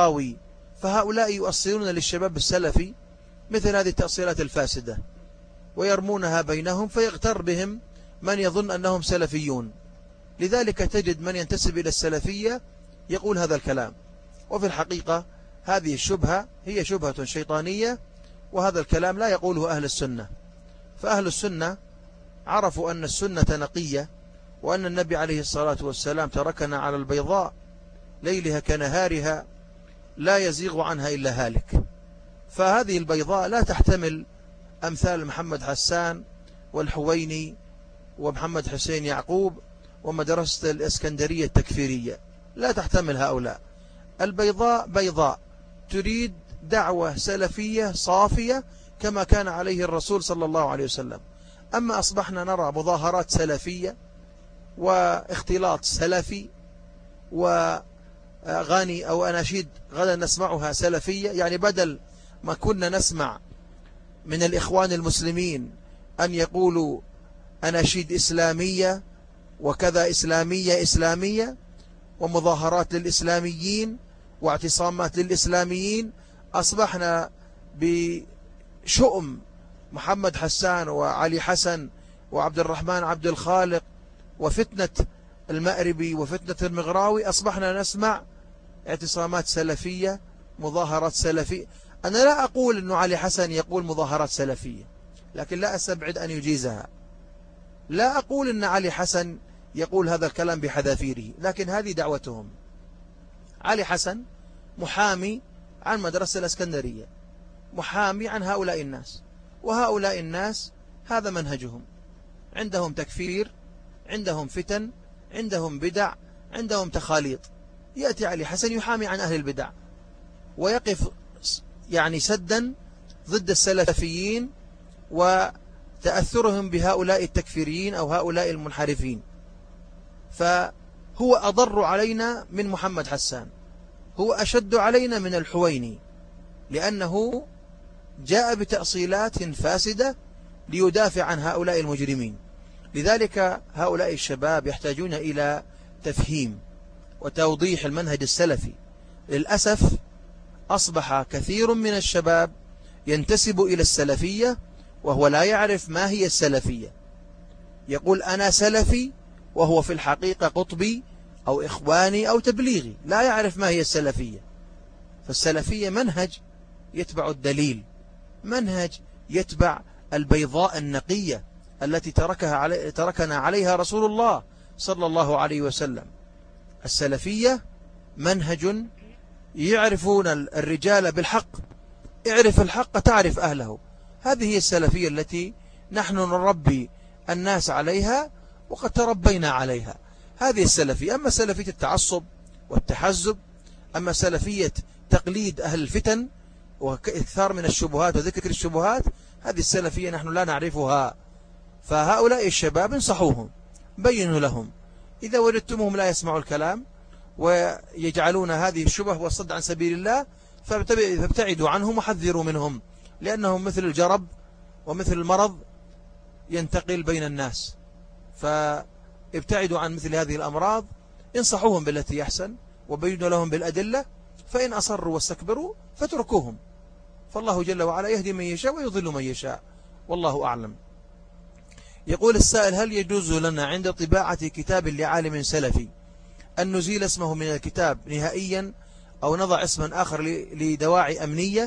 والمغراوي، فهؤلاء يؤصلون للشباب السلفي مثل هذه التأصيلات الفاسدة، ويرمونها بينهم فيغتر بهم من يظن أنهم سلفيون. لذلك تجد من ينتسب إلى السلفية يقول هذا الكلام، وفي الحقيقة هذه الشبهة هي شبهة شيطانية، وهذا الكلام لا يقوله أهل السنة. فأهل السنة عرفوا أن السنة نقية، وأن النبي عليه الصلاة والسلام تركنا على البيضاء ليلها كنهارها لا يزيغ عنها إلا هالك. فهذه البيضاء لا تحتمل أمثال محمد حسان والحويني ومحمد حسين يعقوب ومدرسة الإسكندرية التكفيرية، لا تحتمل هؤلاء. البيضاء بيضاء تريد دعوة سلفية صافية كما كان عليه الرسول صلى الله عليه وسلم. أما أصبحنا نرى مظاهرات سلفية واختلاط سلفي وأغاني أو أناشيد غدا نسمعها سلفية، يعني بدل ما كنا نسمع من الإخوان المسلمين أن يقولوا أناشيد إسلامية وكذا إسلامية ومظاهرات للإسلاميين واعتصامات للإسلاميين، أصبحنا بشؤم محمد حسان وعلي حسن وعبد الرحمن عبد الخالق وفتنة المأربي وفتنة المغراوي، أصبحنا نسمع اعتصامات سلفية، مظاهرات سلفية. أنا لا أقول أنه علي حسن يقول مظاهرات سلفية، لكن لا أستبعد أن يجيزها. لا أقول أن علي حسن يقول هذا الكلام بحذافيره، لكن هذه دعوتهم. علي حسن محامي عن مدرسة الإسكندرية، محامي عن هؤلاء الناس، وهؤلاء الناس هذا منهجهم، عندهم تكفير، عندهم فتن، عندهم بدع، عندهم تخاليط. يأتي علي حسن يحامي عن أهل البدع ويقف يعني سدا ضد السلفيين وتأثرهم بهؤلاء التكفيريين أو هؤلاء المنحرفين. فهو أضر علينا من محمد حسان، هو أشد علينا من الحويني، لأنه جاء بتأصيلات فاسدة ليدافع عن هؤلاء المجرمين. لذلك هؤلاء الشباب يحتاجون إلى تفهيم وتوضيح المنهج السلفي. للأسف أصبح كثير من الشباب ينتسب إلى السلفية وهو لا يعرف ما هي السلفية، يقول أنا سلفي وهو في الحقيقة قطبي أو إخواني أو تبليغي، لا يعرف ما هي السلفية. فالسلفية منهج يتبع الدليل، منهج يتبع البيضاء النقية التي تركنا عليها رسول الله صلى الله عليه وسلم. السلفية منهج يعرفون الرجال بالحق، اعرف الحق تعرف أهله. هذه هي السلفية التي نحن نربي الناس عليها وقد تربينا عليها، هذه السلفية. أما سلفية التعصب والتحزب، أما سلفية تقليد أهل الفتن وإكثار من الشبهات وذكر الشبهات، هذه السلفية نحن لا نعرفها. فهؤلاء الشباب انصحوهم، بينوا لهم، إذا وجدتموهم لا يسمعوا الكلام ويجعلون هذه الشبه والصد عن سبيل الله فابتعدوا عنهم وحذروا منهم، لأنهم مثل الجرب ومثل المرض ينتقل بين الناس. فابتعدوا عن مثل هذه الأمراض، انصحوهم بالتي يحسن وبينوا لهم بالأدلة، فإن أصروا واستكبروا فتركوهم. فالله جل وعلا يهدي من يشاء ويضل من يشاء، والله أعلم. يقول السائل: هل يجوز لنا عند طباعة كتاب لعالم سلفي أن نزيل اسمه من الكتاب نهائيا أو نضع اسما آخر لدواعي أمنية؟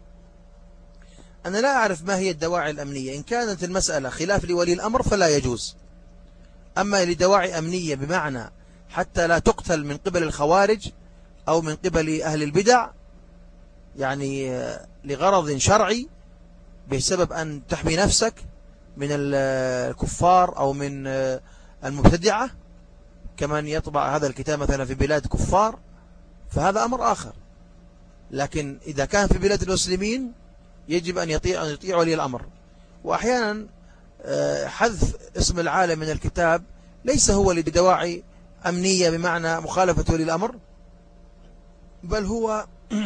أنا لا أعرف ما هي الدواعي الأمنية. إن كانت المسألة خلاف لولي الأمر فلا يجوز، أما لدواعي أمنية بمعنى حتى لا تقتل من قبل الخوارج أو من قبل أهل البدع، يعني لغرض شرعي بسبب أن تحمي نفسك من الكفار أو من المبتدعة، كمان يطبع هذا الكتاب مثلا في بلاد كفار، فهذا أمر آخر. لكن إذا كان في بلاد المسلمين يجب أن يطيع ولي الأمر. وأحيانا حذف اسم العالم من الكتاب ليس هو لدواعي أمنية بمعنى مخالفة ولي الأمر، بل هو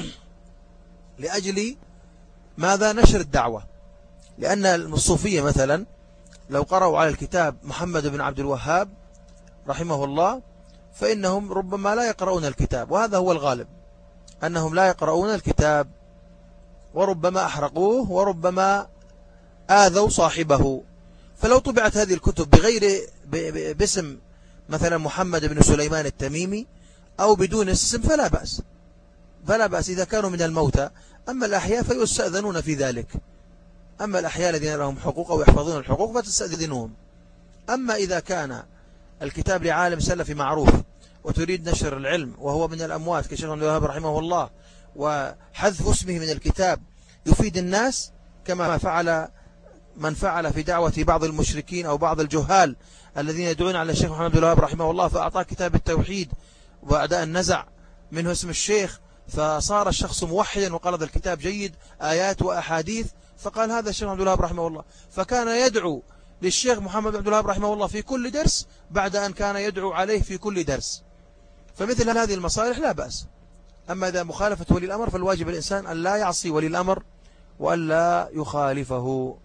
لأجل ماذا؟ نشر الدعوة. لأن الصوفية مثلا لو قرأوا على الكتاب محمد بن عبد الوهاب رحمه الله فإنهم ربما لا يقرؤون الكتاب، وهذا هو الغالب أنهم لا يقرؤون الكتاب، وربما أحرقوه وربما آذوا صاحبه. فلو طبعت هذه الكتب بغير باسم مثلا محمد بن سليمان التميمي أو بدون اسم فلا بأس، فلا بأس إذا كانوا من الموتى. أما الأحياء فيستأذنون في ذلك، أما الأحياء الذين لهم حقوق أو يحفظون الحقوق فتستأذنهم. أما إذا كان الكتاب لعالم سلفي معروف وتريد نشر العلم وهو من الأموات كشيخ عبد الوهاب رحمه الله، وحذف اسمه من الكتاب يفيد الناس كما فعل من فعل في دعوة بعض المشركين أو بعض الجهال الذين يدعون على الشيخ محمد بن الوهاب رحمه الله، فأعطاه كتاب التوحيد وبعد أن نزع منه اسم الشيخ فصار الشخص موحدا وقال هذا الكتاب جيد آيات وأحاديث، فقال هذا الشيخ محمد بن الوهاب رحمه الله، فكان يدعو للشيخ محمد بن عبد الوهاب رحمه الله في كل درس بعد أن كان يدعو عليه في كل درس. فمثل هذه المصالح لا بأس. أما إذا مخالفة ولي الأمر فالواجب الإنسان أن لا يعصي ولي الأمر وأن لا يخالفه.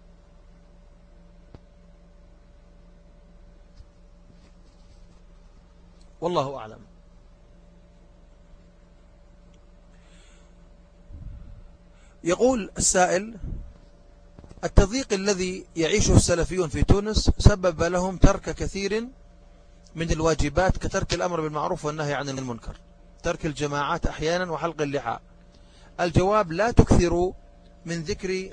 والله أعلم. يقول السائل: التضييق الذي يعيشه السلفيون في تونس سبب لهم ترك كثير من الواجبات كترك الأمر بالمعروف والنهي عن المنكر، ترك الجماعات أحيانا وحلق اللحى. الجواب: لا تكثروا من ذكر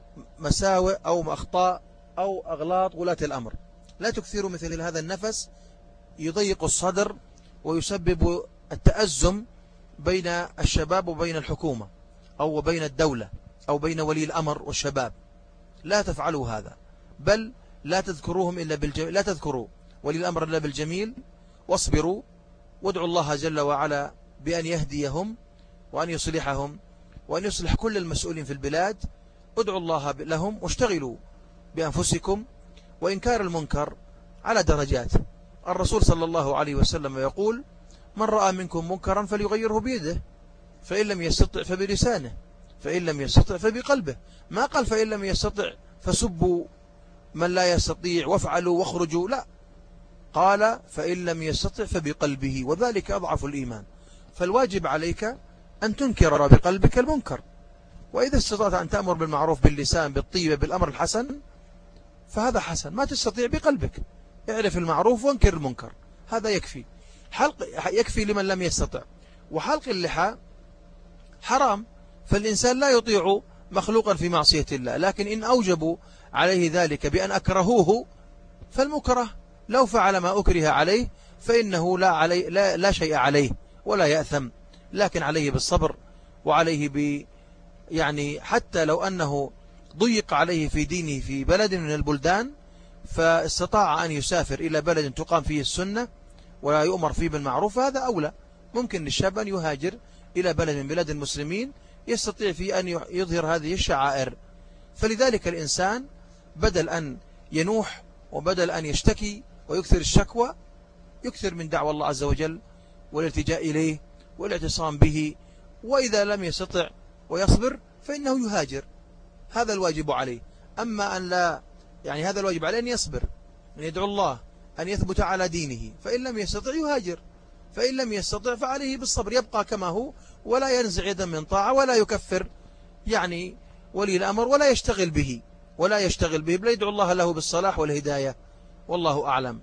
مساوئ أو أخطاء أو أغلاط ولاة الأمر، لا تكثروا مثل هذا النفس يضيق الصدر ويسبب التأزم بين الشباب وبين الحكومة أو بين الدولة أو بين ولي الأمر والشباب. لا تفعلوا هذا، بل لا تذكروهم إلا بالجميل، لا تذكروا ولي الأمر إلا بالجميل، واصبروا وادعوا الله جل وعلا بأن يهديهم وأن يصلحهم وأن يصلح كل المسؤولين في البلاد. ادعوا الله لهم واشتغلوا بأنفسكم. وإنكار المنكر على درجات. الرسول صلى الله عليه وسلم يقول: من رأى منكم منكرا فليغيره بيده، فإن لم يستطع فبلسانه، فإن لم يستطع فبقلبه. ما قال فإن لم يستطع فسبوا من لا يستطيع وافعلوا واخرجوا، لا، قال فإن لم يستطع فبقلبه، وذلك أضعف الإيمان. فالواجب عليك أن تنكر بقلبك المنكر، وإذا استطعت أن تأمر بالمعروف باللسان بالطيبة بالأمر الحسن فهذا حسن. ما تستطيع بقلبك، اعرف المعروف وانكر المنكر، هذا يكفي. يكفي لمن لم يستطع. وحلق اللحى حرام، فالإنسان لا يطيع مخلوقا في معصية الله، لكن إن أوجبوا عليه ذلك بأن أكرهوه فالمكره لو فعل ما أكره عليه فإنه لا شيء عليه ولا يأثم، لكن عليه بالصبر وعليه يعني حتى لو أنه ضيق عليه في دينه في بلد من البلدان فاستطاع أن يسافر إلى بلد تقام فيه السنة ولا يؤمر فيه بالمعروف، هذا أولى. ممكن للشاب أن يهاجر إلى بلد من بلاد المسلمين يستطيع فيه أن يظهر هذه الشعائر. فلذلك الإنسان بدل أن ينوح وبدل أن يشتكي ويكثر الشكوى يكثر من دعوة الله عز وجل والالتجاء إليه والاعتصام به، وإذا لم يستطع ويصبر فإنه يهاجر، هذا الواجب عليه. أما أن لا، يعني هذا الواجب عليه أن يصبر، أن يدعو الله أن يثبت على دينه، فإن لم يستطع يهاجر، فإن لم يستطع فعليه بالصبر، يبقى كما هو ولا ينزع يدا من طاعة ولا يكفر يعني ولي الأمر ولا يشتغل به بل يدعو الله له بالصلاح والهداية، والله أعلم.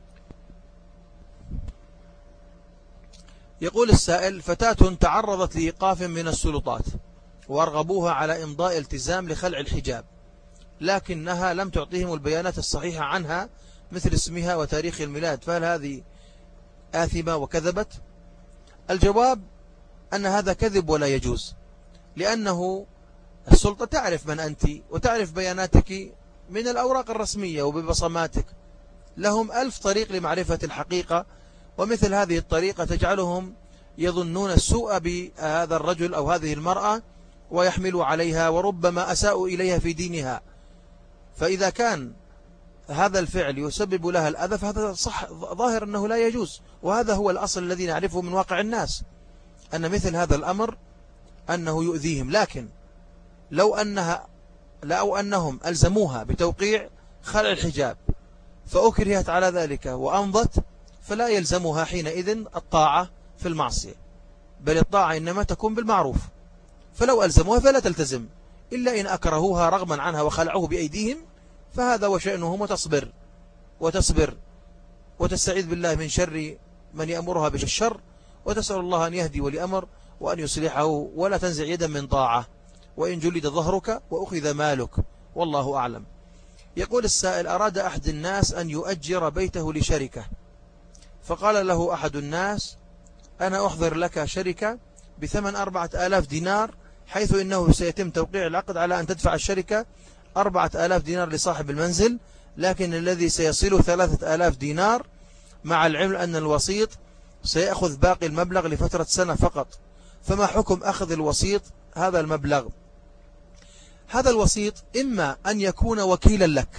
يقول السائل: فتاة تعرضت لإيقاف من السلطات وأرغبوها على إمضاء التزام لخلع الحجاب، لكنها لم تعطيهم البيانات الصحيحة عنها مثل اسمها وتاريخ الميلاد، فهل هذه آثمة وكذبت؟ الجواب أن هذا كذب ولا يجوز، لأنه السلطة تعرف من أنت وتعرف بياناتك من الأوراق الرسمية وببصماتك، لهم 1000 طريق لمعرفة الحقيقة، ومثل هذه الطريقة تجعلهم يظنون السوء بهذا الرجل أو هذه المرأة ويحملوا عليها وربما أساءوا إليها في دينها. فإذا كان هذا الفعل يسبب لها الأذى فهذا صح، ظاهر أنه لا يجوز، وهذا هو الأصل الذي نعرفه من واقع الناس أن مثل هذا الأمر أنه يؤذيهم. لكن لو أنهم ألزموها بتوقيع خلع الحجاب فأكرهت على ذلك وأمضت، فلا يلزمها حينئذ الطاعة في المعصية، بل الطاعة إنما تكون بالمعروف. فلو ألزموها فلا تلتزم إلا إن أكرهوها رغما عنها وخلعوه بأيديهم فهذا وشأنهم، وتصبر وتستعيذ بالله من شر من يأمرها بالشر، وتسأل الله أن يهدي ولي أمر وأن يصلحه، ولا تنزع يدا من طاعة وإن جلد ظهرك وأخذ مالك، والله أعلم. يقول السائل: أراد أحد الناس أن يؤجر بيته لشركة، فقال له أحد الناس: أنا أحضر لك شركة بثمن 4000 دينار، حيث إنه سيتم توقيع العقد على أن تدفع الشركة 4000 دينار لصاحب المنزل، لكن الذي سيصل 3000 دينار، مع العلم أن الوسيط سيأخذ باقي المبلغ لفترة سنة فقط، فما حكم أخذ الوسيط هذا المبلغ؟ هذا الوسيط إما أن يكون وكيلا لك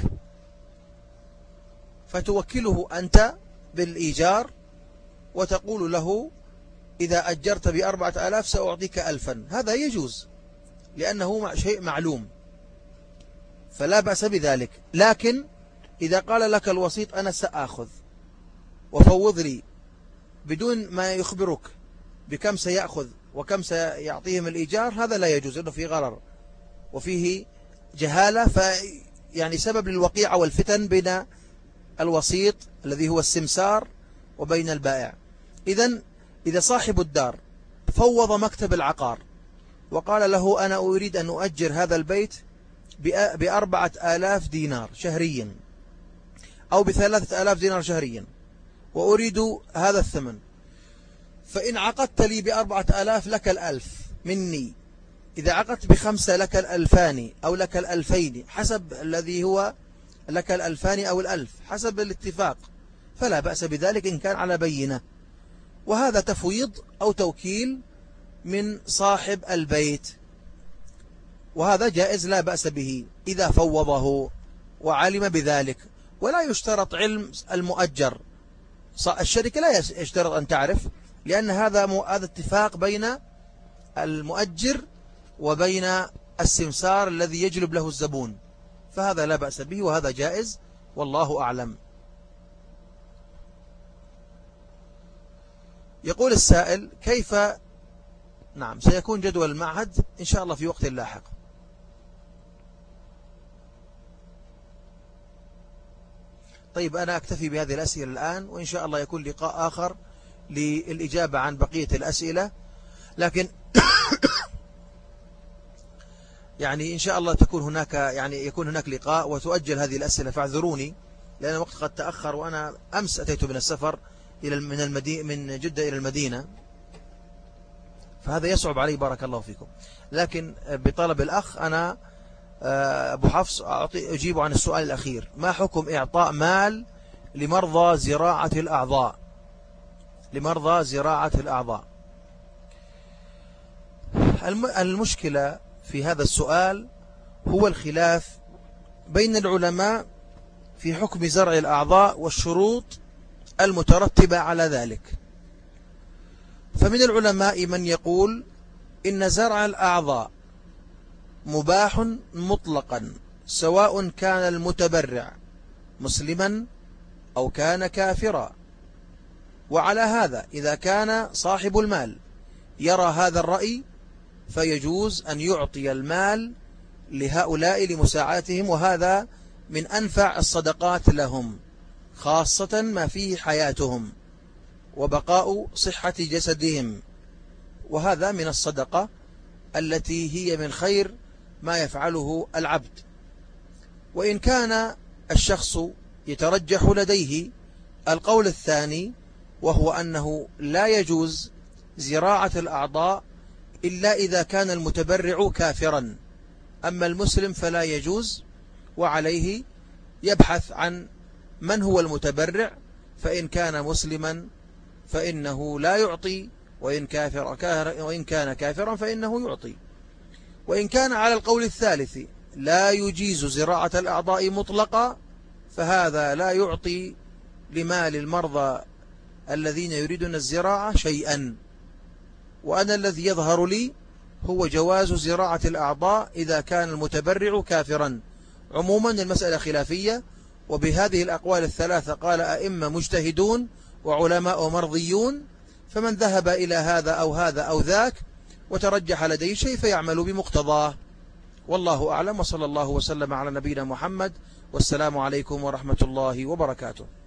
فتوكله أنت بالإيجار وتقول له: إذا أجرت ب4000 سأعطيك 1000، هذا يجوز لأنه شيء معلوم فلا بأس بذلك. لكن إذا قال لك الوسيط: أنا سأخذ وفوض لي، بدون ما يخبرك بكم سيأخذ وكم سيعطيهم الإيجار، هذا لا يجوز، لأنه فيه غرر وفيه جهالة، يعني سبب للوقيعة والفتن بين الوسيط الذي هو السمسار وبين البائع. إذا صاحب الدار فوض مكتب العقار وقال له: أنا أريد أن أؤجر هذا البيت ب4000 دينار شهريا أو ب3000 دينار شهريا وأريد هذا الثمن، فإن عقدت لي ب4000 لك 1000 مني، إذا عقدت ب5 لك 2000 أو لك 2000، حسب الذي هو لك 2000 أو 1000 حسب الاتفاق، فلا بأس بذلك إن كان على بينة. وهذا تفويض أو توكيل من صاحب البيت، وهذا جائز لا بأس به إذا فوضه وعلم بذلك. ولا يشترط علم المؤجر، الشركة لا يشترط أن تعرف، لأن هذا اتفاق بين المؤجر وبين السمسار الذي يجلب له الزبون، فهذا لا بأس به وهذا جائز، والله أعلم. يقول السائل: كيف سيكون جدول المعهد إن شاء الله في وقت لاحق. طيب، أنا أكتفي بهذه الأسئلة الآن، وإن شاء الله يكون لقاء آخر للإجابة عن بقية الأسئلة، لكن يعني إن شاء الله يكون هناك لقاء وتؤجل هذه الأسئلة، فاعذروني لأن الوقت قد تأخر، وأنا أمس أتيت من السفر من جدة إلى المدينة، فهذا يصعب علي، بارك الله فيكم. لكن بطلب الأخ أنا أبو حفص أجيب عن السؤال الأخير: ما حكم إعطاء مال لمرضى زراعة الأعضاء؟ المشكلة في هذا السؤال هو الخلاف بين العلماء في حكم زرع الأعضاء والشروط المترتبة على ذلك. فمن العلماء من يقول إن زرع الأعضاء مباح مطلقا، سواء كان المتبرع مسلما أو كان كافرا. وعلى هذا إذا كان صاحب المال يرى هذا الرأي فيجوز أن يعطي المال لهؤلاء لمساعدتهم، وهذا من أنفع الصدقات لهم، خاصة ما فيه حياتهم وبقاء صحة جسدهم، وهذا من الصدقة التي هي من خير ما يفعله العبد. وإن كان الشخص يترجح لديه القول الثاني، وهو أنه لا يجوز زراعة الأعضاء إلا إذا كان المتبرع كافرا، أما المسلم فلا يجوز، وعليه يبحث عن من هو المتبرع، فإن كان مسلما فإنه لا يعطي، وإن كان كافرا فإنه يعطي. وإن كان على القول الثالث لا يجيز زراعة الأعضاء مطلقا، فهذا لا يعطي لمال المرضى الذين يريدون الزراعة شيئا. وأنا الذي يظهر لي هو جواز زراعة الأعضاء إذا كان المتبرع كافرا. عموما المسألة خلافية، وبهذه الأقوال الثلاثة قال أئمة مجتهدون وعلماء مرضيون، فمن ذهب إلى هذا أو ذاك وترجح لديه شيء فيعمل بمقتضاه، والله أعلم، وصلى الله وسلم على نبينا محمد، والسلام عليكم ورحمة الله وبركاته.